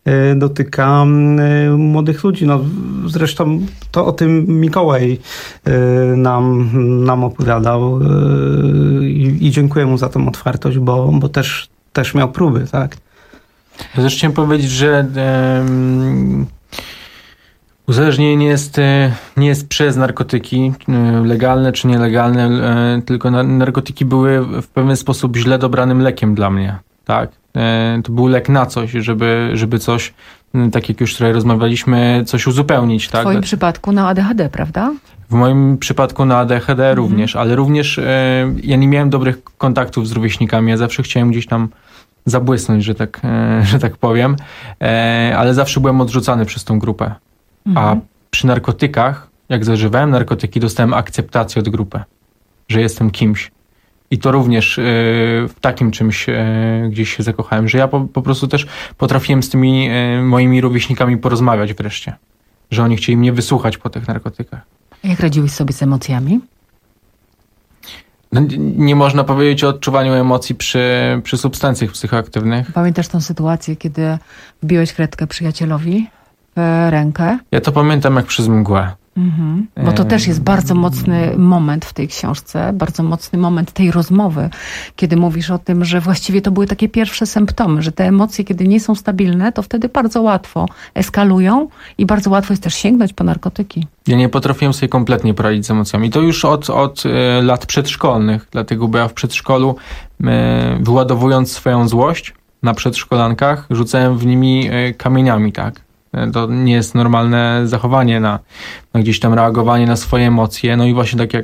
Speaker 17: dotyka młodych ludzi. No, zresztą to o tym Mikołaj nam, nam opowiadał i, i dziękuję mu za tą otwartość, bo, bo też, też miał próby, tak?
Speaker 16: Ja też chciałem powiedzieć, że um, Uzależnienie nie jest, nie jest przez narkotyki, legalne czy nielegalne, tylko narkotyki były w pewien sposób źle dobranym lekiem dla mnie. Tak? To był lek na coś, żeby, żeby coś, tak jak już tutaj rozmawialiśmy, coś uzupełnić.
Speaker 14: W
Speaker 16: tak?
Speaker 14: twoim przypadku na A D H D, prawda?
Speaker 16: W moim przypadku na A D H D
Speaker 14: Mhm.
Speaker 16: również, ale również e, ja nie miałem dobrych kontaktów z rówieśnikami. Ja zawsze chciałem gdzieś tam zabłysnąć, że tak, e, że tak powiem, e, ale zawsze byłem odrzucany przez tą grupę.
Speaker 14: Mhm.
Speaker 16: A przy narkotykach, jak zażywałem narkotyki, dostałem akceptację od grupy, że jestem kimś. I to również e, w takim czymś e, gdzieś się zakochałem, że ja po, po prostu też potrafiłem z tymi e, moimi rówieśnikami porozmawiać wreszcie. Że oni chcieli mnie wysłuchać po tych narkotykach.
Speaker 14: Jak radziłeś sobie z emocjami?
Speaker 16: No, nie można powiedzieć o odczuwaniu emocji przy, przy substancjach psychoaktywnych.
Speaker 14: Pamiętasz tą sytuację, kiedy wbiłeś kredkę przyjacielowi w rękę?
Speaker 16: Ja to pamiętam jak przez mgłę.
Speaker 14: Mhm. Bo to też jest bardzo mocny moment w tej książce, bardzo mocny moment tej rozmowy, kiedy mówisz o tym, że właściwie to były takie pierwsze symptomy, że te emocje, kiedy nie są stabilne, to wtedy bardzo łatwo eskalują i bardzo łatwo jest też sięgnąć po narkotyki.
Speaker 16: Ja nie potrafiłem sobie kompletnie poradzić z emocjami. To już od, od e, lat przedszkolnych, dlatego bo ja w przedszkolu e, wyładowując swoją złość na przedszkolankach, rzucałem w nimi e, kamieniami, tak? To nie jest normalne zachowanie na, na gdzieś tam reagowanie na swoje emocje. No i właśnie tak jak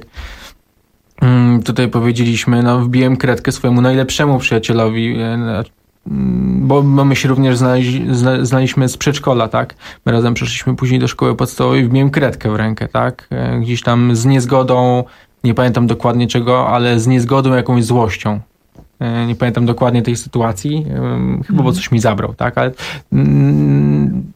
Speaker 16: mm, tutaj powiedzieliśmy, no wbiłem kredkę swojemu najlepszemu przyjacielowi, e, bo, bo my się również znali, zna, znaliśmy z przedszkola, tak? My razem przeszliśmy później do szkoły podstawowej, wbiłem kredkę w rękę, tak? E, gdzieś tam z niezgodą, nie pamiętam dokładnie czego, ale z niezgodą jakąś złością. E, nie pamiętam dokładnie tej sytuacji, e, chyba bo coś mi zabrał, tak? Ale mm,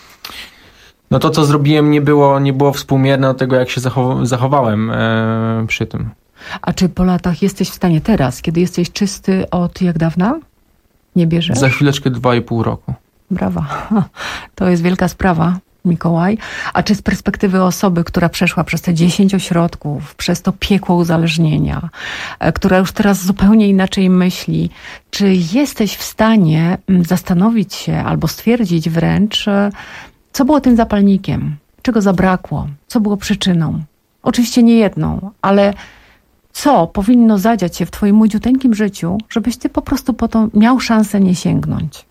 Speaker 16: no to, co zrobiłem, nie było, nie było współmierne do tego, jak się zachow- zachowałem e, przy tym.
Speaker 14: A czy po latach jesteś w stanie teraz, kiedy jesteś czysty od jak dawna? Nie bierzesz?
Speaker 16: Za chwileczkę dwa i pół roku.
Speaker 14: Brawa. To jest wielka sprawa, Mikołaj. A czy z perspektywy osoby, która przeszła przez te dziesięć ośrodków, przez to piekło uzależnienia, która już teraz zupełnie inaczej myśli, czy jesteś w stanie zastanowić się albo stwierdzić wręcz, co było tym zapalnikiem? Czego zabrakło? Co było przyczyną? Oczywiście nie jedną, ale co powinno zadziać się w twoim młodziuteńkim życiu, żebyś ty po prostu po to miał szansę nie sięgnąć?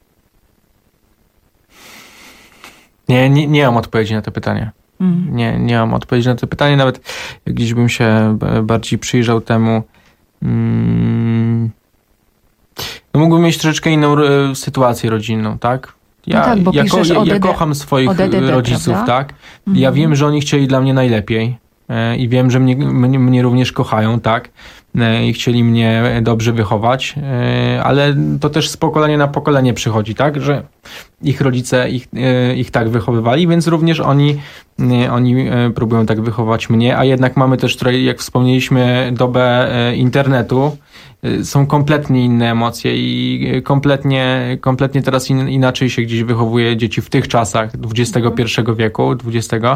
Speaker 16: Nie, nie, nie mam odpowiedzi na to pytanie. Mm. Nie, nie mam odpowiedzi na to pytanie, nawet jak gdzieś bym się bardziej przyjrzał temu. Mm, no mógłbym mieć troszeczkę inną e, sytuację rodzinną, tak? Ja,
Speaker 14: no tak, bo
Speaker 16: ja,
Speaker 14: piszesz
Speaker 16: ja,
Speaker 14: o
Speaker 16: ja
Speaker 14: D D,
Speaker 16: kocham swoich
Speaker 14: D D D,
Speaker 16: rodziców,
Speaker 14: prawda?
Speaker 16: tak? Mhm. Ja wiem, że oni chcieli dla mnie najlepiej e, i wiem, że mnie, mnie, mnie również kochają, tak? E, I chcieli mnie dobrze wychować, e, ale to też z pokolenia na pokolenie przychodzi, tak? Że ich rodzice ich, e, ich tak wychowywali, więc również oni, e, oni e, próbują tak wychować mnie, a jednak mamy też tutaj, jak wspomnieliśmy, dobę e, internetu. Są kompletnie inne emocje i kompletnie, kompletnie teraz in, inaczej się gdzieś wychowuje dzieci w tych czasach dwudziestego pierwszego wieku, dwudziestego.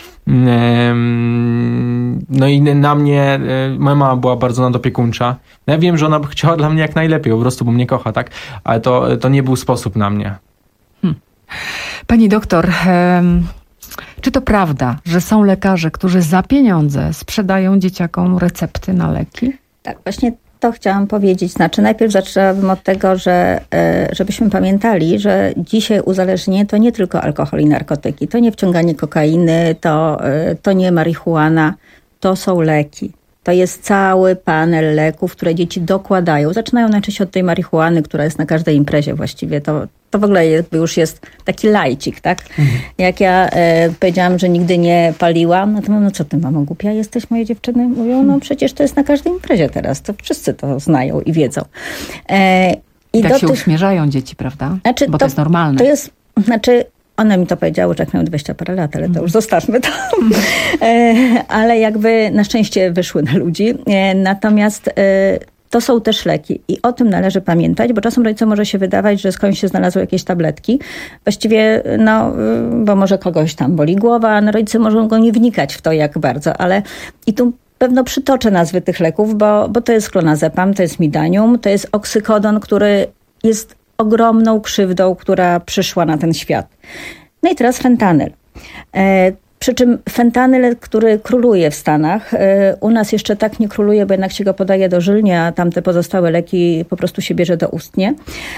Speaker 16: No i na mnie, moja mama była bardzo nadopiekuńcza. Ja wiem, że ona by chciała dla mnie jak najlepiej, po prostu, bo mnie kocha, tak? Ale to, to nie był sposób na mnie.
Speaker 14: Hmm. Pani doktor, um, czy to prawda, że są lekarze, którzy za pieniądze sprzedają dzieciakom recepty na leki?
Speaker 15: Tak, właśnie to chciałam powiedzieć. Znaczy, najpierw zaczęłabym od tego, że żebyśmy pamiętali, że dzisiaj uzależnienie to nie tylko alkohol i narkotyki, to nie wciąganie kokainy, to, to nie marihuana, to są leki. To jest cały panel leków, które dzieci dokładają. Zaczynają najczęściej od tej marihuany, która jest na każdej imprezie właściwie. To, to w ogóle jakby już jest taki lajcik, tak? Mhm. Jak ja e, powiedziałam, że nigdy nie paliłam, no to mówię, no co ty, mamo, głupia jesteś, moje dziewczyny? Mówią, no przecież to jest na każdej imprezie teraz. To wszyscy to znają i wiedzą. E,
Speaker 14: I, I tak
Speaker 15: do
Speaker 14: się
Speaker 15: tych...
Speaker 14: uśmierzają dzieci, prawda?
Speaker 15: Znaczy,
Speaker 14: bo to,
Speaker 15: to jest
Speaker 14: normalne.
Speaker 15: To jest, znaczy... One mi to powiedziały, że jak miał dwadzieścia parę lat, ale to już zostawmy to. Ale jakby na szczęście wyszły na ludzi. Natomiast to są też leki i o tym należy pamiętać, bo czasem rodzicom może się wydawać, że skądś się znalazły jakieś tabletki. Właściwie, no, bo może kogoś tam boli głowa, no rodzice mogą go nie wnikać w to jak bardzo, ale i tu pewno przytoczę nazwy tych leków, bo, bo to jest klonazepam, to jest midanium, to jest oksykodon, który jest ogromną krzywdą, która przyszła na ten świat. No i teraz fentanyl. Przy czym fentanyl, który króluje w Stanach, u nas jeszcze tak nie króluje, bo jednak się go podaje dożylnie, a tamte pozostałe leki po prostu się bierze doustnie.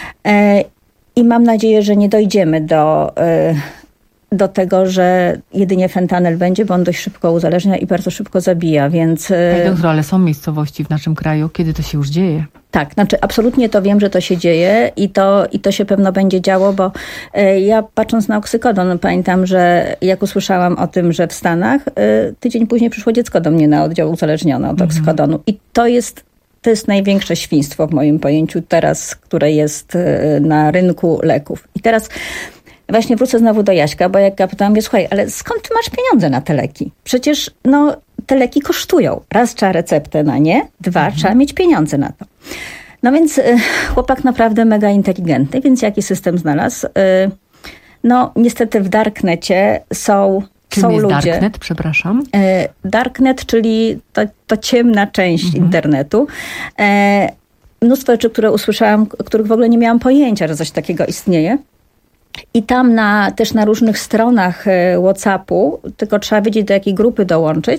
Speaker 15: I mam nadzieję, że nie dojdziemy do, do tego, że jedynie fentanyl będzie, bo on dość szybko uzależnia i bardzo szybko zabija, więc...
Speaker 14: Panie doktorze, ale są miejscowości w naszym kraju, kiedy to się już dzieje.
Speaker 15: Tak, znaczy absolutnie to wiem, że to się dzieje i to, i to się pewno będzie działo, bo ja patrząc na oksykodon, pamiętam, że jak usłyszałam o tym, że w Stanach, tydzień później przyszło dziecko do mnie na oddział uzależnione od oksykodonu. I to jest, to jest największe świństwo w moim pojęciu teraz, które jest na rynku leków. I teraz właśnie wrócę znowu do Jaśka, bo jak ja pytałam mnie, słuchaj, ale skąd ty masz pieniądze na te leki? Przecież no, te leki kosztują. Raz trzeba receptę na nie, dwa mhm. trzeba mieć pieniądze na to. No więc y, chłopak naprawdę mega inteligentny, więc jaki system znalazł? Y, no niestety w Darknecie są,
Speaker 14: Czym
Speaker 15: są
Speaker 14: jest
Speaker 15: ludzie.
Speaker 14: Darknet, przepraszam?
Speaker 15: Y, Darknet, czyli ta, ta ciemna część mhm. internetu. Y, mnóstwo rzeczy, które usłyszałam, których w ogóle nie miałam pojęcia, że coś takiego istnieje. I tam na, też na różnych stronach WhatsAppu, tylko trzeba wiedzieć, do jakiej grupy dołączyć,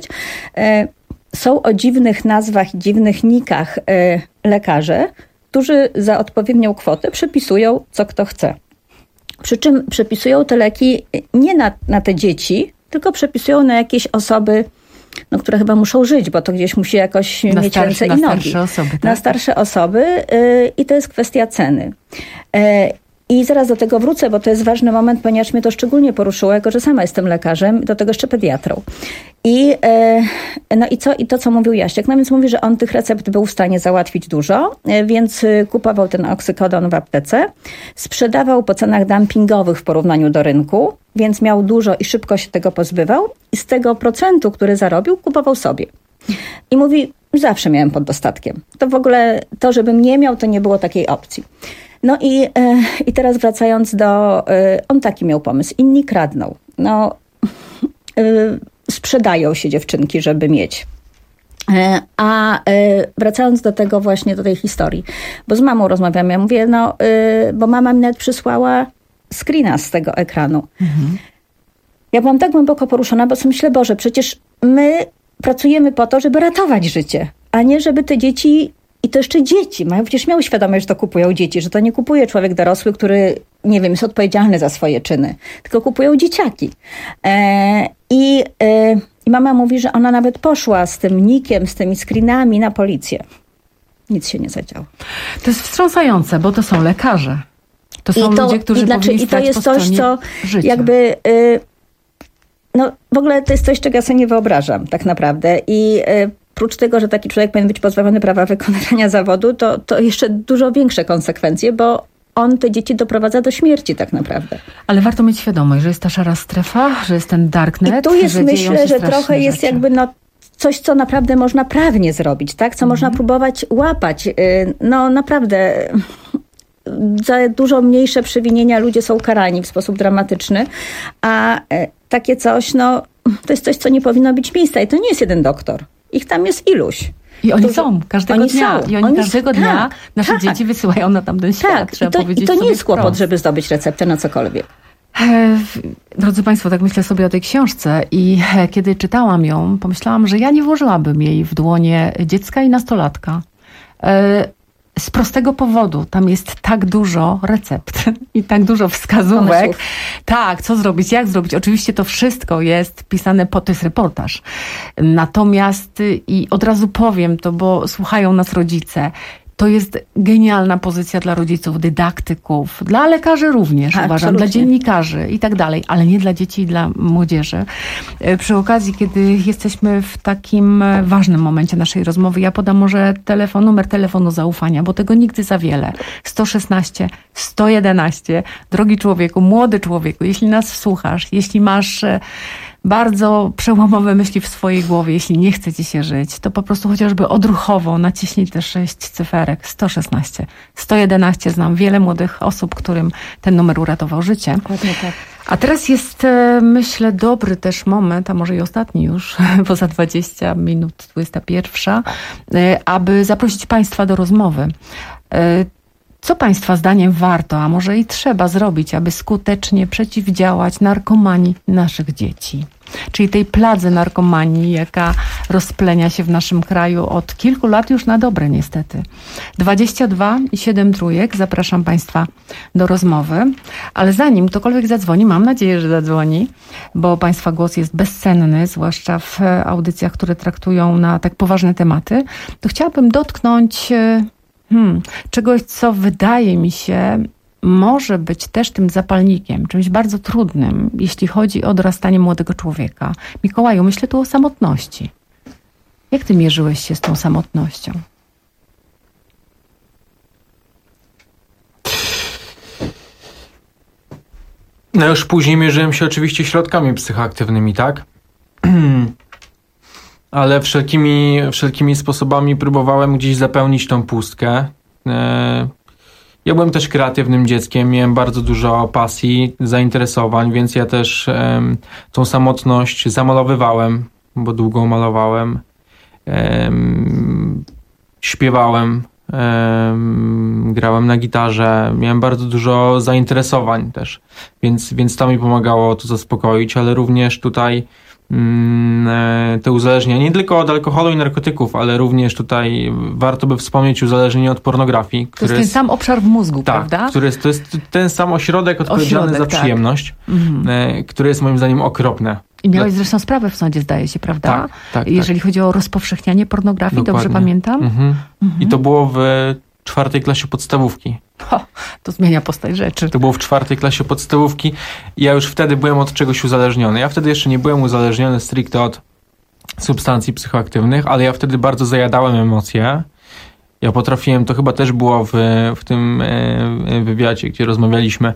Speaker 15: są o dziwnych nazwach i dziwnych nikach lekarze, którzy za odpowiednią kwotę przepisują, co kto chce. Przy czym przepisują te leki nie na, na te dzieci, tylko przepisują na jakieś osoby, no, które chyba muszą żyć, bo to gdzieś musi jakoś na mieć starsze, ręce i
Speaker 14: na
Speaker 15: nogi.
Speaker 14: Starsze osoby, tak?
Speaker 15: Na starsze osoby yy, i to jest kwestia ceny. Yy, I zaraz do tego wrócę, bo to jest ważny moment, ponieważ mnie to szczególnie poruszyło, jako że sama jestem lekarzem, do tego jeszcze pediatrą. I, yy, no i, co, i to, co mówił Jasiek, no więc mówi, że on tych recept był w stanie załatwić dużo, yy, więc kupował ten oksykodon w aptece, sprzedawał po cenach dumpingowych w porównaniu do rynku, więc miał dużo i szybko się tego pozbywał i z tego procentu, który zarobił, kupował sobie. I mówi, zawsze miałem pod dostatkiem. To w ogóle, to żebym nie miał, to nie było takiej opcji. No i, yy, i teraz wracając do... Yy, on taki miał pomysł. Inni kradną. No, yy, sprzedają się dziewczynki, żeby mieć. Yy, a yy, wracając do tego właśnie, do tej historii. Bo z mamą rozmawiam. Ja mówię, no, yy, bo mama mi nawet przysłała screena z tego ekranu. Mhm. Ja byłam tak głęboko poruszona, bo sobie myślę, Boże, przecież my pracujemy po to, żeby ratować życie, a nie żeby te dzieci... I to jeszcze dzieci mają, przecież miały świadomość, że to kupują dzieci, że to nie kupuje człowiek dorosły, który, nie wiem, jest odpowiedzialny za swoje czyny, tylko kupują dzieciaki. E, i, e, I mama mówi, że ona nawet poszła z tym nikiem, z tymi screenami na policję. Nic się nie zadziało.
Speaker 14: To jest wstrząsające, bo to są lekarze. To są
Speaker 15: I to,
Speaker 14: ludzie, którzy
Speaker 15: i znaczy,
Speaker 14: powinni
Speaker 15: I to jest coś, co
Speaker 14: życia.
Speaker 15: jakby... Y, no w ogóle to jest coś, czego ja sobie nie wyobrażam tak naprawdę. I... Y, Prócz tego, że taki człowiek powinien być pozbawiony prawa wykonywania zawodu, to, to jeszcze dużo większe konsekwencje, bo on te dzieci doprowadza do śmierci tak naprawdę.
Speaker 14: Ale warto mieć świadomość, że jest ta szara strefa, że jest ten darknet.
Speaker 15: I tu jest,
Speaker 14: że
Speaker 15: myślę, że trochę
Speaker 14: rzeczy.
Speaker 15: jest jakby no, coś, co naprawdę można prawnie zrobić, tak? Co mhm. można próbować łapać. No naprawdę... Za dużo mniejsze przewinienia ludzie są karani w sposób dramatyczny, a takie coś, no, to jest coś, co nie powinno być miejsca. I to nie jest jeden doktor. Ich tam jest iluś.
Speaker 14: I oni są każdego
Speaker 15: oni
Speaker 14: dnia.
Speaker 15: Są.
Speaker 14: I oni, oni każdego
Speaker 15: tak,
Speaker 14: dnia nasze
Speaker 15: tak.
Speaker 14: dzieci wysyłają na tamten świat.
Speaker 15: Tak.
Speaker 14: Trzeba
Speaker 15: I to,
Speaker 14: powiedzieć
Speaker 15: i to nie
Speaker 14: sobie
Speaker 15: jest kłopot,
Speaker 14: wprost.
Speaker 15: żeby zdobyć receptę na cokolwiek.
Speaker 14: Drodzy Państwo, tak myślę sobie o tej książce i kiedy czytałam ją, pomyślałam, że ja nie włożyłabym jej w dłonie dziecka i nastolatka. Z prostego powodu. Tam jest tak dużo recept i tak dużo wskazówek.
Speaker 15: Pomysłów.
Speaker 14: Tak, co zrobić, jak zrobić. Oczywiście to wszystko jest pisane po, to jest reportaż. Natomiast i od razu powiem to, bo słuchają nas rodzice. To jest genialna pozycja dla rodziców, dydaktyków, dla lekarzy również,
Speaker 15: tak,
Speaker 14: uważam,
Speaker 15: absolutnie.
Speaker 14: dla dziennikarzy i tak dalej, ale nie dla dzieci i dla młodzieży. Przy okazji, kiedy jesteśmy w takim ważnym momencie naszej rozmowy, ja podam może telefon, numer telefonu zaufania, bo tego nigdy za wiele. sto szesnaście sto jedenaście. Drogi człowieku, młody człowieku, jeśli nas słuchasz, jeśli masz bardzo przełomowe myśli w swojej głowie, jeśli nie chce ci się żyć, to po prostu chociażby odruchowo naciśnij te sześć cyferek. sto szesnaście sto jedenaście. Znam wiele młodych osób, którym ten numer uratował życie.
Speaker 15: Dokładnie tak.
Speaker 14: A teraz jest, myślę, dobry też moment, a może i ostatni już, bo za dwadzieścia minut, dwudziesta pierwsza, aby zaprosić Państwa do rozmowy. Co Państwa zdaniem warto, a może i trzeba zrobić, aby skutecznie przeciwdziałać narkomanii naszych dzieci? Czyli tej pladze narkomanii, jaka rozplenia się w naszym kraju od kilku lat już na dobre niestety. dwadzieścia dwa i siedem trójek. Zapraszam Państwa do rozmowy. Ale zanim ktokolwiek zadzwoni, mam nadzieję, że zadzwoni, bo Państwa głos jest bezcenny, zwłaszcza w audycjach, które traktują na tak poważne tematy, to chciałabym dotknąć hmm, czegoś, co wydaje mi się może być też tym zapalnikiem, czymś bardzo trudnym, jeśli chodzi o dorastanie młodego człowieka. Mikołaju, myślę tu o samotności. Jak ty mierzyłeś się z tą samotnością?
Speaker 16: No już później mierzyłem się oczywiście środkami psychoaktywnymi, tak? Ale wszelkimi, wszelkimi sposobami próbowałem gdzieś zapełnić tą pustkę. Ja byłem też kreatywnym dzieckiem, miałem bardzo dużo pasji, zainteresowań, więc ja też um, tą samotność zamalowywałem, bo długo malowałem, um, śpiewałem, um, grałem na gitarze, miałem bardzo dużo zainteresowań też, więc, więc to mi pomagało to zaspokoić, ale również tutaj te uzależnienia, nie tylko od alkoholu i narkotyków, ale również tutaj warto by wspomnieć uzależnienie od pornografii.
Speaker 14: To jest ten jest, sam obszar w mózgu, tak, prawda?
Speaker 16: Który jest, to jest ten sam ośrodek odpowiedzialny ośrodek, za tak. przyjemność, mhm. który jest moim zdaniem okropne.
Speaker 14: I miałeś zresztą sprawę w sądzie, zdaje się, prawda?
Speaker 16: Tak, tak,
Speaker 14: Jeżeli
Speaker 16: tak.
Speaker 14: chodzi o rozpowszechnianie pornografii,
Speaker 16: Dokładnie.
Speaker 14: Dobrze pamiętam?
Speaker 16: Mhm. Mhm. I to było w czwartej klasie podstawówki.
Speaker 14: Ho, to zmienia postać rzeczy.
Speaker 16: To było w czwartej klasie podstawówki. Ja już wtedy byłem od czegoś uzależniony. Ja wtedy jeszcze nie byłem uzależniony stricte od substancji psychoaktywnych, ale ja wtedy bardzo zajadałem emocje. Ja potrafiłem, to chyba też było w, w tym wywiadzie, gdzie rozmawialiśmy,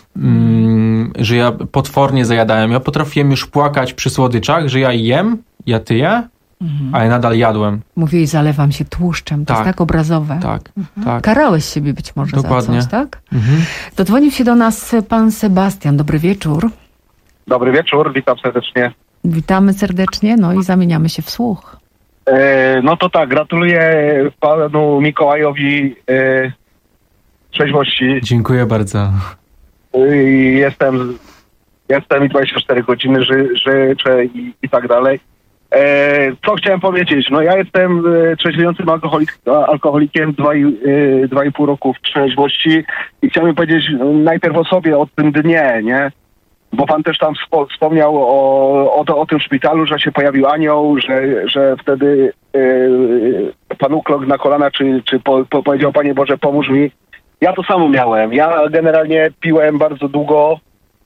Speaker 16: że ja potwornie zajadałem. Ja potrafiłem już płakać przy słodyczach, że ja jem, ja tyję, Mhm. a ja nadal jadłem.
Speaker 14: Mówiłeś, zalewam się tłuszczem. To tak, jest tak obrazowe.
Speaker 16: Tak,
Speaker 14: mhm.
Speaker 16: tak.
Speaker 14: Karałeś siebie być może
Speaker 16: Dokładnie.
Speaker 14: za coś, tak?
Speaker 16: Mhm.
Speaker 14: Dodzwonił się do nas pan Sebastian. Dobry wieczór.
Speaker 18: Dobry wieczór, witam serdecznie.
Speaker 14: Witamy serdecznie, no i zamieniamy się w słuch.
Speaker 18: E, no to tak, gratuluję panu Mikołajowi e, trzeźwości.
Speaker 16: Dziękuję bardzo.
Speaker 18: E, jestem, jestem i dwadzieścia cztery godziny ży, życzę i, i tak dalej. E, co chciałem powiedzieć? No ja jestem e, trzeźwiejącym alkoholik, alkoholikiem, dwa i pół roku w trzeźwości i chciałem powiedzieć najpierw o sobie, o tym dnie, nie? Bo pan też tam spo, wspomniał o, o, to, o tym szpitalu, że się pojawił anioł, że, że wtedy e, pan ukląkł na kolana, czy, czy po, po, powiedział, Panie Boże, pomóż mi. Ja to samo miałem. Ja generalnie piłem bardzo długo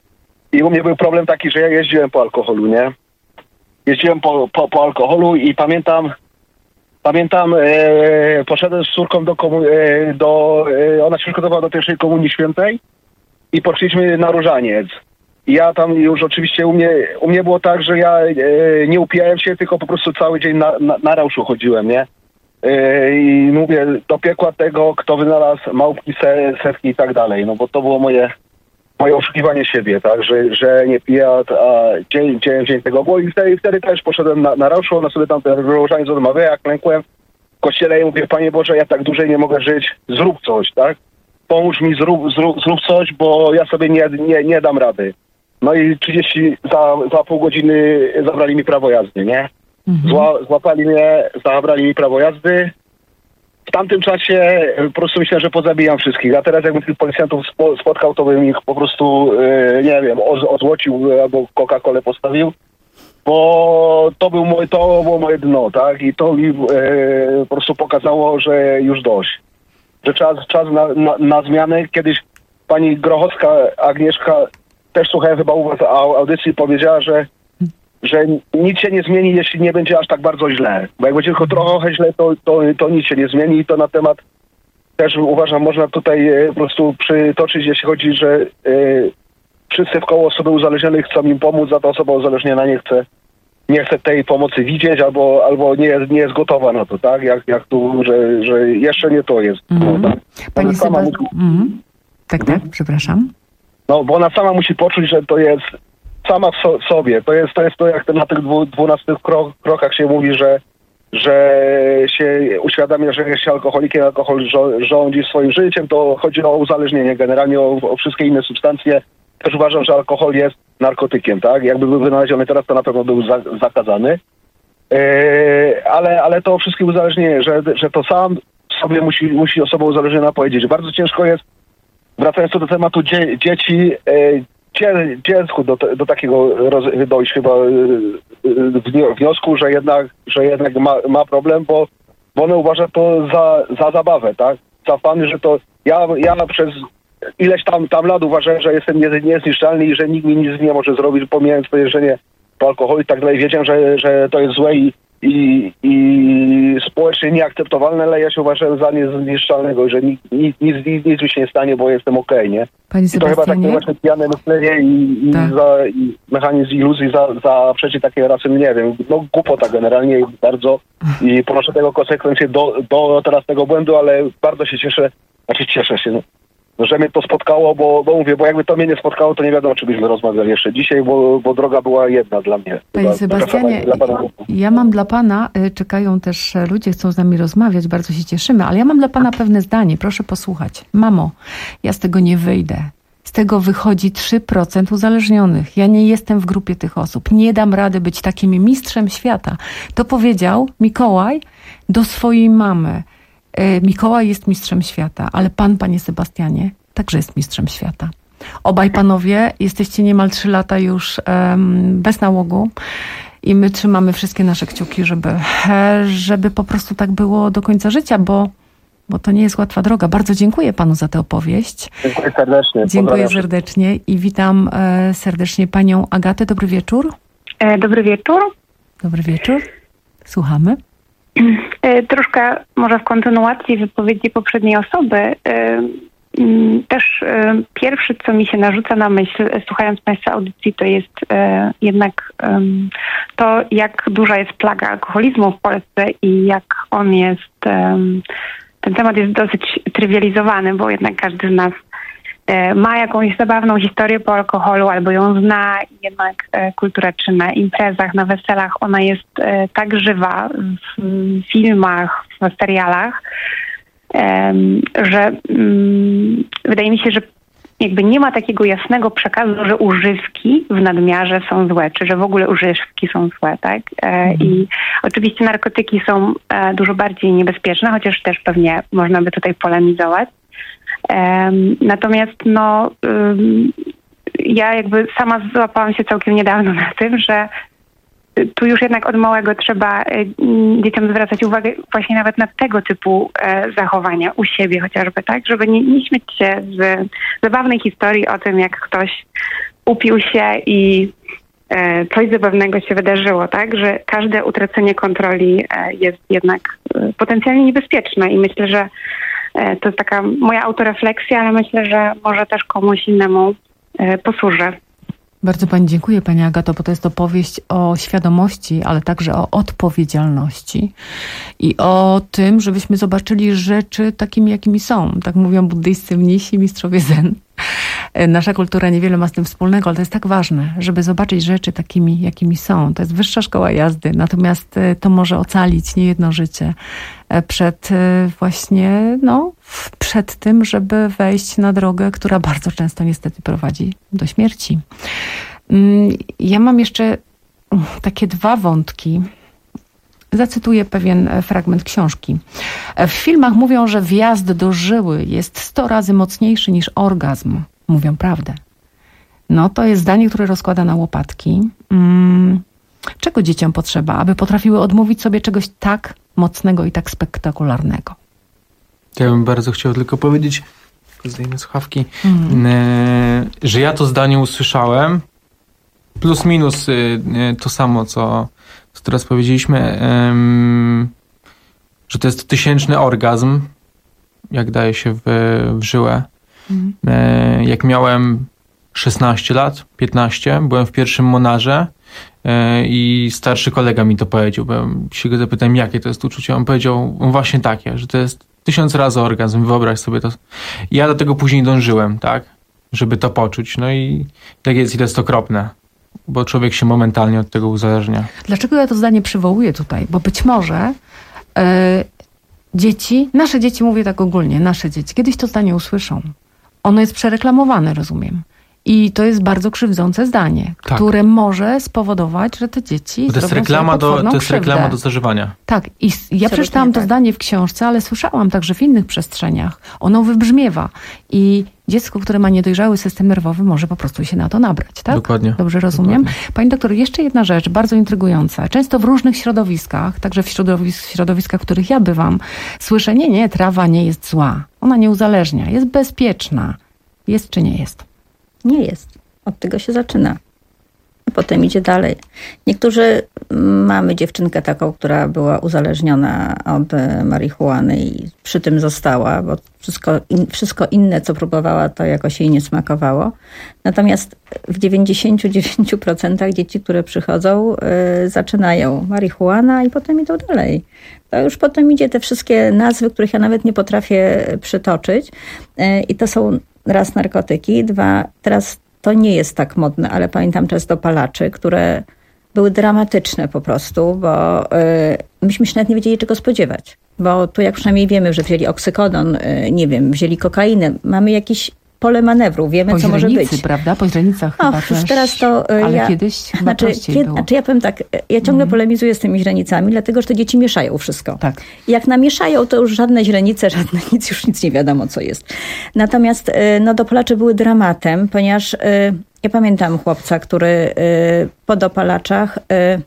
Speaker 18: i u mnie był problem taki, że ja jeździłem po alkoholu, nie? Jeździłem po, po, po alkoholu i pamiętam, pamiętam, e, poszedłem z córką do, komu, e, do e, ona się przygotowała do pierwszej komunii świętej i poszliśmy na różaniec. I ja tam już oczywiście u mnie, u mnie było tak, że ja e, nie upijałem się, tylko po prostu cały dzień na, na, na rauszu chodziłem, nie? E, I mówię, do piekła tego, kto wynalazł małpki, se, setki i tak dalej, no bo to było moje... moje oszukiwanie siebie, tak, że, że nie piję, a dzień, dzień, dzień tego było i wtedy, wtedy też poszedłem na, na rauszu, ona sobie tam ten różaniec odmawia, jak klękłem w kościele i mówię, Panie Boże, ja tak dłużej nie mogę żyć, zrób coś, tak, pomóż mi, zrób, zrób, zrób coś, bo ja sobie nie, nie, nie dam rady. No i trzydzieści, za, za pół godziny zabrali mi prawo jazdy, nie, mhm. Zła, złapali mnie, zabrali mi prawo jazdy. W tamtym czasie po prostu myślałem, że pozabijam wszystkich, a teraz jakbym tych policjantów spo, spotkał, to bym ich po prostu, yy, nie wiem, o, ozłocił albo Coca-Colę postawił, bo to, był mój, to było moje dno, tak? I to mi yy, po prostu pokazało, że już dość. Że czas, czas na, na, na zmianę. Kiedyś pani Grochowska, Agnieszka, też słuchałem chyba u was audycji, powiedziała, że że nic się nie zmieni, jeśli nie będzie aż tak bardzo źle. Bo jak będzie tylko trochę źle, to, to, to nic się nie zmieni i to na temat też uważam, można tutaj e, po prostu przytoczyć, jeśli chodzi, że e, wszyscy wkoło osoby uzależnionej chcą im pomóc, a ta osoba uzależniona nie chce, nie chce tej pomocy widzieć albo, albo nie, jest, nie jest gotowa na to, tak? Jak, jak tu, że, że jeszcze nie to jest.
Speaker 14: Mm-hmm.
Speaker 18: No, tak?
Speaker 14: Pani sama musi... mm-hmm. Tak, tak, przepraszam.
Speaker 18: No, bo ona sama musi poczuć, że to jest sama w so, sobie. To jest, to jest to, jak na tych dwu, dwunastych krok, krokach się mówi, że że się uświadamia, że jest się alkoholikiem, alkohol rządzi swoim życiem, to chodzi o uzależnienie, generalnie o, o wszystkie inne substancje. Też uważam, że alkohol jest narkotykiem, tak? Jakby był wynaleziony teraz, to na pewno był za, zakazany. Yy, ale, ale to wszystkie uzależnienie, że, że to sam sobie musi, musi osoba uzależniona powiedzieć. Bardzo ciężko jest, wracając do tematu dzie, dzieci, yy, dzie, dziecku do, do takiego roz, dojść chyba yy, wniosku, że jednak, że jednak ma, ma problem, bo, bo one uważa to za, za zabawę, tak? Za fany, że to ja, ja przez ileś tam, tam lat uważałem, że jestem niezniszczalny i że nikt mi nic nie może zrobić, pomijając podejrzenie po alkoholu i tak dalej. Wiedziałem, że, że to jest złe i, i, i społecznie nieakceptowalne, ale ja się uważałem za niezniszczalnego, że nic, nic, nic, nic mi się nie stanie, bo jestem okej, okay, nie?
Speaker 14: Panie
Speaker 18: I to chyba takie właśnie pijane myślenie i, i,
Speaker 14: tak.
Speaker 18: za, i mechanizm iluzji za, za przecie takiej rasy, nie wiem, no głupota generalnie bardzo i ponoszę tego konsekwencje do, do teraz tego błędu, ale bardzo się cieszę, znaczy cieszę się, no. że mnie to spotkało, bo, bo mówię, bo jakby to mnie nie spotkało, to nie wiadomo, czy byśmy rozmawiali jeszcze dzisiaj, bo, bo droga była jedna dla mnie.
Speaker 14: Panie Sebastianie, dla pana. Ja mam dla pana, czekają też ludzie, chcą z nami rozmawiać, bardzo się cieszymy, ale ja mam dla pana pewne zdanie, proszę posłuchać. Mamo, ja z tego nie wyjdę. Z tego wychodzi trzy procent uzależnionych. Ja nie jestem w grupie tych osób. Nie dam rady być takim mistrzem świata. To powiedział Mikołaj do swojej mamy. Mikołaj jest mistrzem świata, ale pan, panie Sebastianie, także jest mistrzem świata. Obaj panowie jesteście niemal trzy lata już um, bez nałogu i my trzymamy wszystkie nasze kciuki, żeby, żeby po prostu tak było do końca życia, bo, bo to nie jest łatwa droga. Bardzo dziękuję panu za tę opowieść.
Speaker 18: Dziękuję serdecznie.
Speaker 14: Dziękuję serdecznie i witam e, serdecznie panią Agatę. Dobry wieczór.
Speaker 19: E, dobry wieczór.
Speaker 14: Dobry wieczór. Słuchamy.
Speaker 19: Troszkę może w kontynuacji wypowiedzi poprzedniej osoby, też pierwsze, co mi się narzuca na myśl, słuchając Państwa audycji, to jest jednak to, jak duża jest plaga alkoholizmu w Polsce i jak on jest, ten temat jest dosyć trywializowany, bo jednak każdy z nas ma jakąś zabawną historię po alkoholu albo ją zna, jednak kultura czy na imprezach, na weselach, ona jest tak żywa w filmach, w serialach, że wydaje mi się, że jakby nie ma takiego jasnego przekazu, że używki w nadmiarze są złe, czy że w ogóle używki są złe, tak? I oczywiście narkotyki są dużo bardziej niebezpieczne, chociaż też pewnie można by tutaj polemizować. Um, natomiast no um, ja jakby sama złapałam się całkiem niedawno na tym, że tu już jednak od małego trzeba um, dzieciom zwracać uwagę właśnie nawet na tego typu e, zachowania u siebie chociażby, tak? Żeby nie, nie śmiać się z zabawnej historii o tym, jak ktoś upił się i e, coś zabawnego się wydarzyło, tak? Że każde utracenie kontroli e, jest jednak e, potencjalnie niebezpieczne i myślę, że to jest taka moja autorefleksja, ale myślę, że może też komuś innemu posłuży.
Speaker 14: Bardzo pani dziękuję, pani Agato, bo to jest opowieść o świadomości, ale także o odpowiedzialności i o tym, żebyśmy zobaczyli rzeczy takimi, jakimi są. Tak mówią buddyjscy mnisi, mistrzowie zen. Nasza kultura niewiele ma z tym wspólnego, ale to jest tak ważne, żeby zobaczyć rzeczy takimi, jakimi są. To jest wyższa szkoła jazdy, natomiast to może ocalić niejedno życie przed właśnie, no, przed tym, żeby wejść na drogę, która bardzo często niestety prowadzi do śmierci. Ja mam jeszcze takie dwa wątki. Zacytuję pewien fragment książki. W filmach mówią, że wjazd do żyły jest sto razy mocniejszy niż orgazm. Mówią prawdę. No to jest zdanie, które rozkłada na łopatki. Hmm. Czego dzieciom potrzeba, aby potrafiły odmówić sobie czegoś tak mocnego i tak spektakularnego?
Speaker 16: Ja bym bardzo chciał tylko powiedzieć, zdejmę słuchawki, mm. że ja to zdanie usłyszałem, plus minus to samo, co, co teraz powiedzieliśmy, że to jest tysięczny orgazm, jak daje się w, w żyłę. Mm. Jak miałem szesnaście lat, piętnaście, byłem w pierwszym Monarze i starszy kolega mi to powiedział, bo ja się go zapytałem, jakie to jest uczucie. On powiedział właśnie takie, że to jest tysiąc razy orgazm, wyobraź sobie to. I ja do tego później dążyłem, tak, żeby to poczuć. No i tak jest, i to jest okropne. bo człowiek się momentalnie od tego uzależnia.
Speaker 14: Dlaczego ja to zdanie przywołuję tutaj? Bo być może e, dzieci, nasze dzieci, mówię tak ogólnie, nasze dzieci, kiedyś to zdanie usłyszą. Ono jest przereklamowane, rozumiem. I to jest bardzo krzywdzące zdanie, tak. które może spowodować, że te dzieci
Speaker 16: to jest reklama do, to jest reklama do zażywania.
Speaker 14: Tak. I ja przeczytałam to
Speaker 15: tak.
Speaker 14: zdanie w książce, ale słyszałam także w innych przestrzeniach. Ono wybrzmiewa. I dziecko, które ma niedojrzały system nerwowy, może po prostu się na to nabrać, tak?
Speaker 16: Dokładnie.
Speaker 14: Dobrze rozumiem?
Speaker 16: Dokładnie.
Speaker 14: Pani doktor, jeszcze jedna rzecz, bardzo intrygująca. Często w różnych środowiskach, także w środowisk, środowiskach, w których ja bywam, słyszę, nie, nie, trawa nie jest zła. Ona nie uzależnia, jest bezpieczna. Jest czy nie jest?
Speaker 15: Nie jest. Od tego się zaczyna. A potem idzie dalej. Niektórzy, mamy dziewczynkę taką, która była uzależniona od marihuany i przy tym została, bo wszystko, in, wszystko inne, co próbowała, to jakoś jej nie smakowało. Natomiast w dziewięćdziesiąt dziewięć procent dzieci, które przychodzą, yy, zaczynają marihuana i potem idą dalej. To już potem idzie te wszystkie nazwy, których ja nawet nie potrafię przytoczyć. Yy, I to są raz narkotyki, dwa, teraz to nie jest tak modne, ale pamiętam czas dopalaczy, które były dramatyczne po prostu, bo y, myśmy się nawet nie wiedzieli, czego spodziewać. Bo tu jak przynajmniej wiemy, że wzięli oksykodon, y, nie wiem, wzięli kokainę, mamy jakiś pole manewru, wiemy,
Speaker 14: po
Speaker 15: co może być.
Speaker 14: prawda? Po źrenicach
Speaker 15: Och,
Speaker 14: chyba
Speaker 15: już
Speaker 14: też.
Speaker 15: teraz to...
Speaker 14: Ale
Speaker 15: ja,
Speaker 14: kiedyś chyba
Speaker 15: znaczy,
Speaker 14: prościej
Speaker 15: kiedy,
Speaker 14: było.
Speaker 15: Znaczy ja powiem tak, ja ciągle mm. polemizuję z tymi źrenicami, dlatego, że te dzieci mieszają wszystko.
Speaker 14: Tak.
Speaker 15: I jak namieszają, to już żadne źrenice, żadne nic, już nic nie wiadomo, co jest. Natomiast no, dopalacze były dramatem, ponieważ y, ja pamiętam chłopca, który y, po dopalaczach y,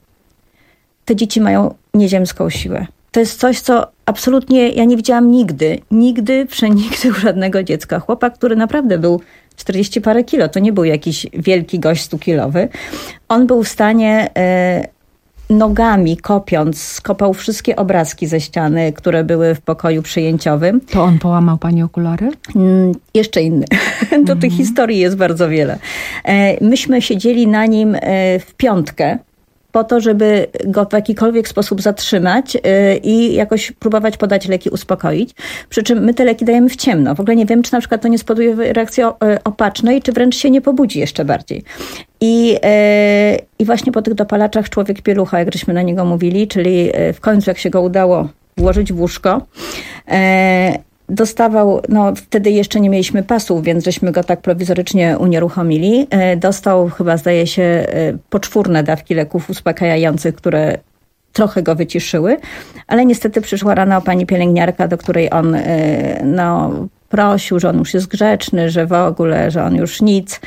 Speaker 15: te dzieci mają nieziemską siłę. To jest coś, co absolutnie ja nie widziałam nigdy, nigdy, przenigdy u żadnego dziecka. Chłopak, który naprawdę był czterdzieści parę kilo, to nie był jakiś wielki gość stukilowy. On był w stanie y, nogami kopiąc, skopał wszystkie obrazki ze ściany, które były w pokoju przyjęciowym.
Speaker 14: To on połamał pani okulary?
Speaker 15: Mm, jeszcze inny. Mm-hmm. To tych historii jest bardzo wiele. Y, myśmy siedzieli na nim y, w piątkę, po to, żeby go w jakikolwiek sposób zatrzymać yy, i jakoś próbować podać leki, uspokoić. Przy czym my te leki dajemy w ciemno. W ogóle nie wiem, czy na przykład to nie spowoduje reakcji o, yy, opacznej, czy wręcz się nie pobudzi jeszcze bardziej. I, yy, I właśnie po tych dopalaczach człowiek pielucha, jak żeśmy na niego mówili, czyli yy, w końcu jak się go udało włożyć w łóżko, yy, dostawał, no wtedy jeszcze nie mieliśmy pasów, więc żeśmy go tak prowizorycznie unieruchomili. Dostał chyba, zdaje się, poczwórne dawki leków uspokajających, które trochę go wyciszyły, ale niestety przyszła rano pani pielęgniarka, do której on no, prosił, że on już jest grzeczny, że w ogóle, że on już nic.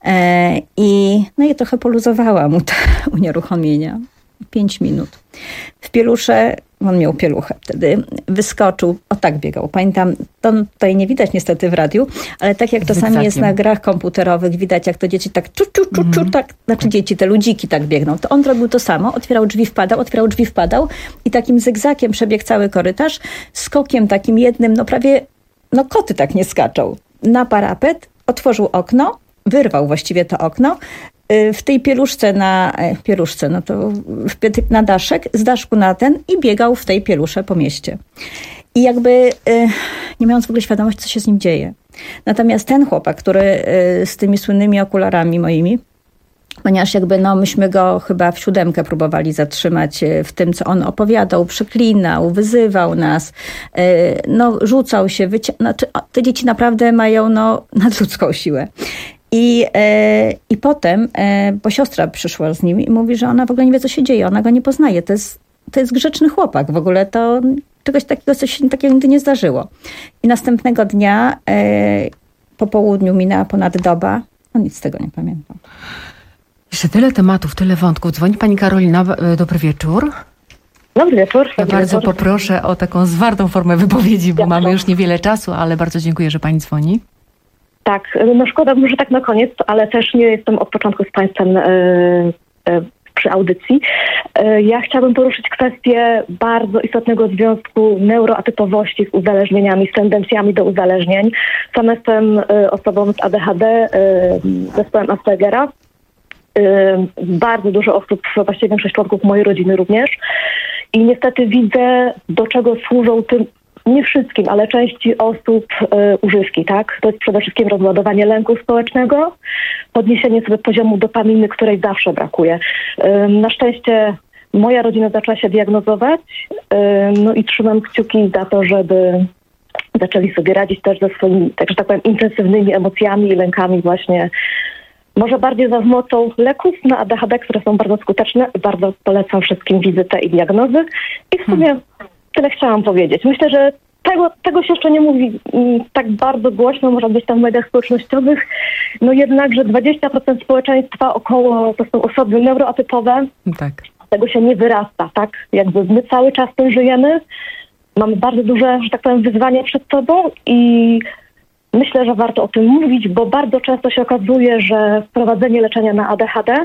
Speaker 15: I, no i trochę poluzowała mu te unieruchomienia. Pięć minut. W pielusze, on miał pieluchę wtedy, wyskoczył, o tak biegał. Pamiętam, to tutaj nie widać niestety w radiu, ale tak jak czasami jest na grach komputerowych, widać jak to dzieci tak czu, czu, czu, czu, tak, znaczy dzieci, te ludziki tak biegną. To on robił to samo, otwierał drzwi, wpadał, otwierał drzwi, wpadał i takim zygzakiem przebiegł cały korytarz, skokiem takim jednym, no prawie, no koty tak nie skaczą, na parapet, otworzył okno, wyrwał właściwie to okno, w tej pieluszce na, pieluszce, no to na daszek, z daszku na ten i biegał w tej pielusze po mieście. I jakby nie mając w ogóle świadomości, co się z nim dzieje. Natomiast ten chłopak, który z tymi słynnymi okularami moimi, ponieważ jakby no myśmy go chyba w siódemkę próbowali zatrzymać w tym, co on opowiadał, przeklinał, wyzywał nas, no rzucał się, wycia- znaczy, te dzieci naprawdę mają no nadludzką siłę. I, e, I potem, e, bo siostra przyszła z nim i mówi, że ona w ogóle nie wie, co się dzieje, ona go nie poznaje. To jest, to jest grzeczny chłopak. W ogóle to czegoś takiego, coś takiego nigdy nie zdarzyło. I następnego dnia e, po południu minęła ponad doba. On nic z tego nie pamiętał.
Speaker 14: Jeszcze tyle tematów, tyle wątków. Dzwoni pani Karolina. Dobry wieczór.
Speaker 20: Dobry wieczór.
Speaker 14: Ja bardzo wieczór. Poproszę o taką zwartą formę wypowiedzi, bo ja mamy już niewiele czasu, ale bardzo dziękuję, że pani dzwoni.
Speaker 20: Tak, no szkoda, może tak na koniec, ale też nie jestem od początku z Państwem e, e, przy audycji. E, ja chciałabym poruszyć kwestię bardzo istotnego związku neuroatypowości z uzależnieniami, z tendencjami do uzależnień. Sam jestem e, osobą z A D H D, e, zespołem Aspergera. E, bardzo dużo osób, właściwie większość członków mojej rodziny również. I niestety widzę, do czego służą tym, nie wszystkim, ale części osób y, używki, tak? To jest przede wszystkim rozładowanie lęku społecznego, podniesienie sobie poziomu dopaminy, której zawsze brakuje. Y, na szczęście moja rodzina zaczęła się diagnozować, y, no i trzymam kciuki za to, żeby zaczęli sobie radzić też ze swoimi, tak że tak powiem, intensywnymi emocjami i lękami właśnie. Może bardziej za pomocą leków na A D H D, które są bardzo skuteczne. Bardzo polecam wszystkim wizytę i diagnozy. I w sumie hmm. tyle chciałam powiedzieć. Myślę, że tego, tego się jeszcze nie mówi m, tak bardzo głośno, może być tam w mediach społecznościowych. No jednak, że dwadzieścia procent społeczeństwa około to są osoby neuroatypowe.
Speaker 14: Tak.
Speaker 20: Tego się nie wyrasta, tak? Jakby my cały czas tym żyjemy. Mamy bardzo duże, że tak powiem, wyzwania przed sobą i myślę, że warto o tym mówić, bo bardzo często się okazuje, że wprowadzenie leczenia na A D H D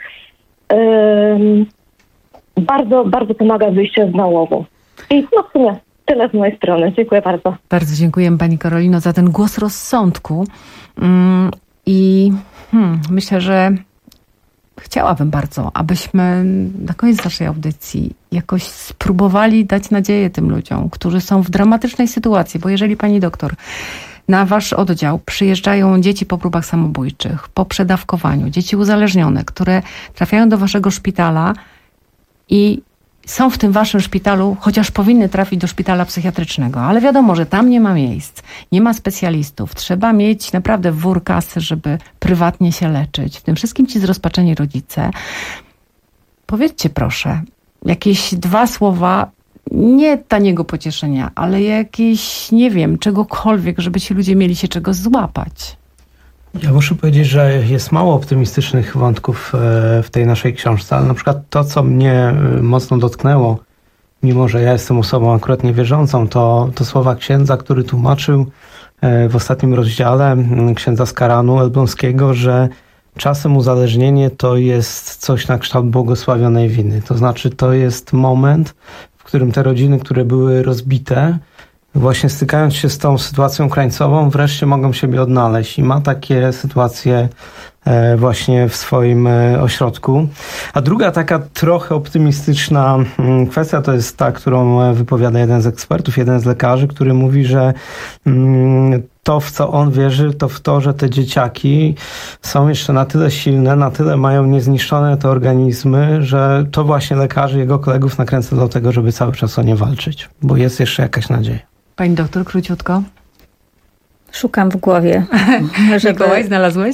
Speaker 20: yy, bardzo, bardzo pomaga w wyjściu z nałogu. I no w sumie tyle z mojej strony. Dziękuję bardzo.
Speaker 14: Bardzo dziękuję pani Karolino za ten głos rozsądku. Mm, I hmm, myślę, że chciałabym bardzo, abyśmy na koniec naszej audycji jakoś spróbowali dać nadzieję tym ludziom, którzy są w dramatycznej sytuacji, bo jeżeli pani doktor, na wasz oddział przyjeżdżają dzieci po próbach samobójczych, po przedawkowaniu, dzieci uzależnione, które trafiają do waszego szpitala i są w tym waszym szpitalu, chociaż powinny trafić do szpitala psychiatrycznego, ale wiadomo, że tam nie ma miejsc, nie ma specjalistów. Trzeba mieć naprawdę wór kasy, żeby prywatnie się leczyć. W tym wszystkim ci zrozpaczeni rodzice. Powiedzcie proszę, jakieś dwa słowa, nie taniego pocieszenia, ale jakieś, nie wiem, czegokolwiek, żeby ci ludzie mieli się czego złapać.
Speaker 17: Ja muszę powiedzieć, że jest mało optymistycznych wątków w tej naszej książce, ale na przykład to, co mnie mocno dotknęło, mimo że ja jestem osobą akurat niewierzącą, to, to słowa księdza, który tłumaczył w ostatnim rozdziale, księdza z Koranu Elbląskiego, że czasem uzależnienie to jest coś na kształt błogosławionej winy. To znaczy to jest moment, w którym te rodziny, które były rozbite, właśnie stykając się z tą sytuacją krańcową, wreszcie mogą siebie odnaleźć i ma takie sytuacje właśnie w swoim ośrodku. A druga taka trochę optymistyczna kwestia to jest ta, którą wypowiada jeden z ekspertów, jeden z lekarzy, który mówi, że to, w co on wierzy, to w to, że te dzieciaki są jeszcze na tyle silne, na tyle mają niezniszczone te organizmy, że to właśnie lekarzy, jego kolegów nakręca do tego, żeby cały czas o nie walczyć, bo jest jeszcze jakaś nadzieja.
Speaker 14: Pani doktor, króciutko.
Speaker 15: Szukam w głowie.
Speaker 14: Żeby... Mikołaj, znalazłeś?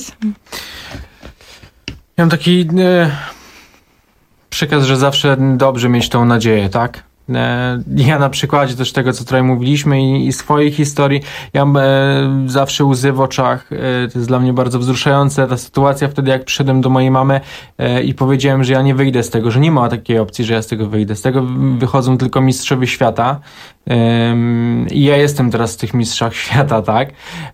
Speaker 16: Ja mam taki e, przekaz, że zawsze dobrze mieć tą nadzieję, tak? E, ja na przykładzie też tego, co tutaj mówiliśmy i, i swojej historii, ja mam e, zawsze łzy w oczach. E, to jest dla mnie bardzo wzruszające. Ta sytuacja wtedy, jak przyszedłem do mojej mamy e, i powiedziałem, że ja nie wyjdę z tego, że nie ma takiej opcji, że ja z tego wyjdę. Z tego wychodzą tylko mistrzowie świata. I ja jestem teraz w tych mistrzach świata, tak?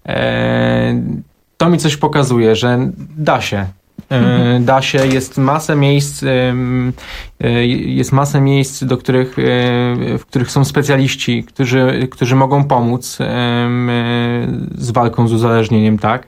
Speaker 16: To mi coś pokazuje, że da się. Mhm. Da się, jest masę miejsc, jest masę miejsc, do których, w których są specjaliści, którzy, którzy mogą pomóc z walką z uzależnieniem, tak?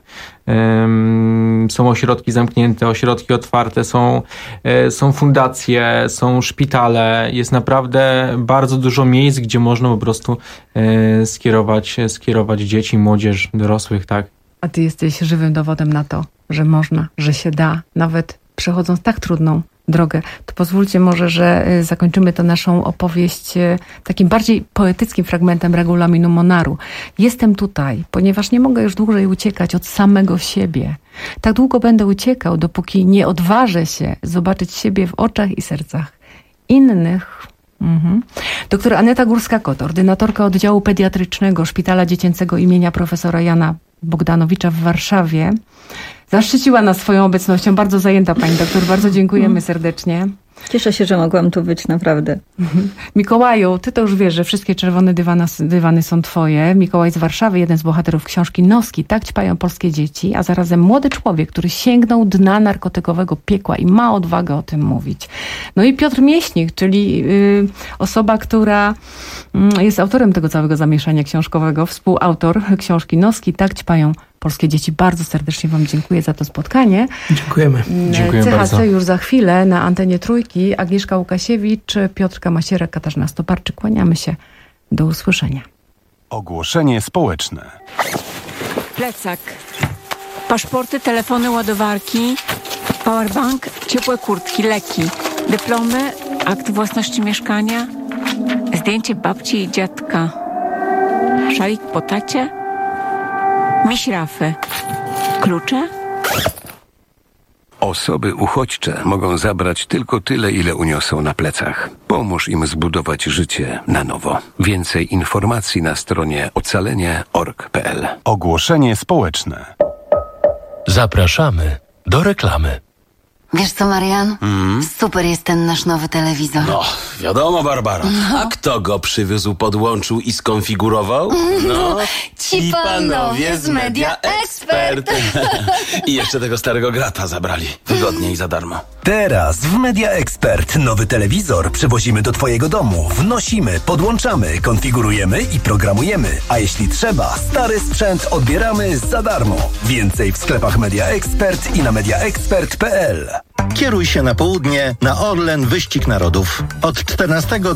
Speaker 16: Są ośrodki zamknięte, ośrodki otwarte, są, są fundacje, są szpitale. Jest naprawdę bardzo dużo miejsc, gdzie można po prostu skierować, skierować dzieci, młodzież, dorosłych, tak?
Speaker 14: A ty jesteś żywym dowodem na to, że można, że się da, nawet przechodząc tak trudną drogę. To pozwólcie może, że zakończymy tę naszą opowieść takim bardziej poetyckim fragmentem regulaminu Monaru. Jestem tutaj, ponieważ nie mogę już dłużej uciekać od samego siebie. Tak długo będę uciekał, dopóki nie odważę się zobaczyć siebie w oczach i sercach innych. Mhm. Doktor Aneta Górska-Kot, ordynatorka oddziału pediatrycznego Szpitala Dziecięcego imienia profesora Jana Bogdanowicza w Warszawie, zaszczyciła nas swoją obecnością. Bardzo zajęta pani doktor, bardzo dziękujemy serdecznie.
Speaker 15: Cieszę się, że mogłam tu być, naprawdę.
Speaker 14: Mikołaju, ty to już wiesz, że wszystkie czerwone dywany, dywany są twoje. Mikołaj z Warszawy, jeden z bohaterów książki Noski, tak ćpają polskie dzieci, a zarazem młody człowiek, który sięgnął dna narkotykowego piekła i ma odwagę o tym mówić. No i Piotr Mieśnik, czyli y, osoba, która y, jest autorem tego całego zamieszania książkowego, współautor książki Noski, tak ćpają polskie dzieci. Bardzo serdecznie wam dziękuję za to spotkanie.
Speaker 17: Dziękujemy.
Speaker 16: Dziękuję
Speaker 14: C H C
Speaker 16: bardzo.
Speaker 14: już za chwilę na antenie Trójki. Agnieszka Łukasiewicz, Piotrka Masierek, Katarzyna Stoparczyk. Kłaniamy się. Do usłyszenia.
Speaker 21: Ogłoszenie społeczne.
Speaker 22: Plecak. Paszporty, telefony, ładowarki, powerbank, ciepłe kurtki, leki, dyplomy, akt własności mieszkania, zdjęcie babci i dziadka, szalik po tacie, miś Rafy, klucze.
Speaker 23: Osoby uchodźcze mogą zabrać tylko tyle, ile uniosą na plecach. Pomóż im zbudować życie na nowo. Więcej informacji na stronie ocalenie kropka org kropka p l.
Speaker 21: Ogłoszenie społeczne.
Speaker 4: Zapraszamy do reklamy.
Speaker 9: Wiesz co, Marian? Mm? Super jest ten nasz nowy telewizor.
Speaker 1: No, wiadomo, Barbara.
Speaker 9: No.
Speaker 1: A kto go przywiózł, podłączył i skonfigurował? No,
Speaker 9: ci panowie z Media Expert.
Speaker 1: I jeszcze tego starego grata zabrali. Wygodnie i za darmo.
Speaker 10: Teraz w Media Expert nowy telewizor przywozimy do twojego domu. Wnosimy, podłączamy, konfigurujemy i programujemy. A jeśli trzeba, stary sprzęt odbieramy za darmo. Więcej w sklepach Media Expert i na media expert kropka p l.
Speaker 24: Kieruj się na południe, na Orlen Wyścig Narodów. Od czternastego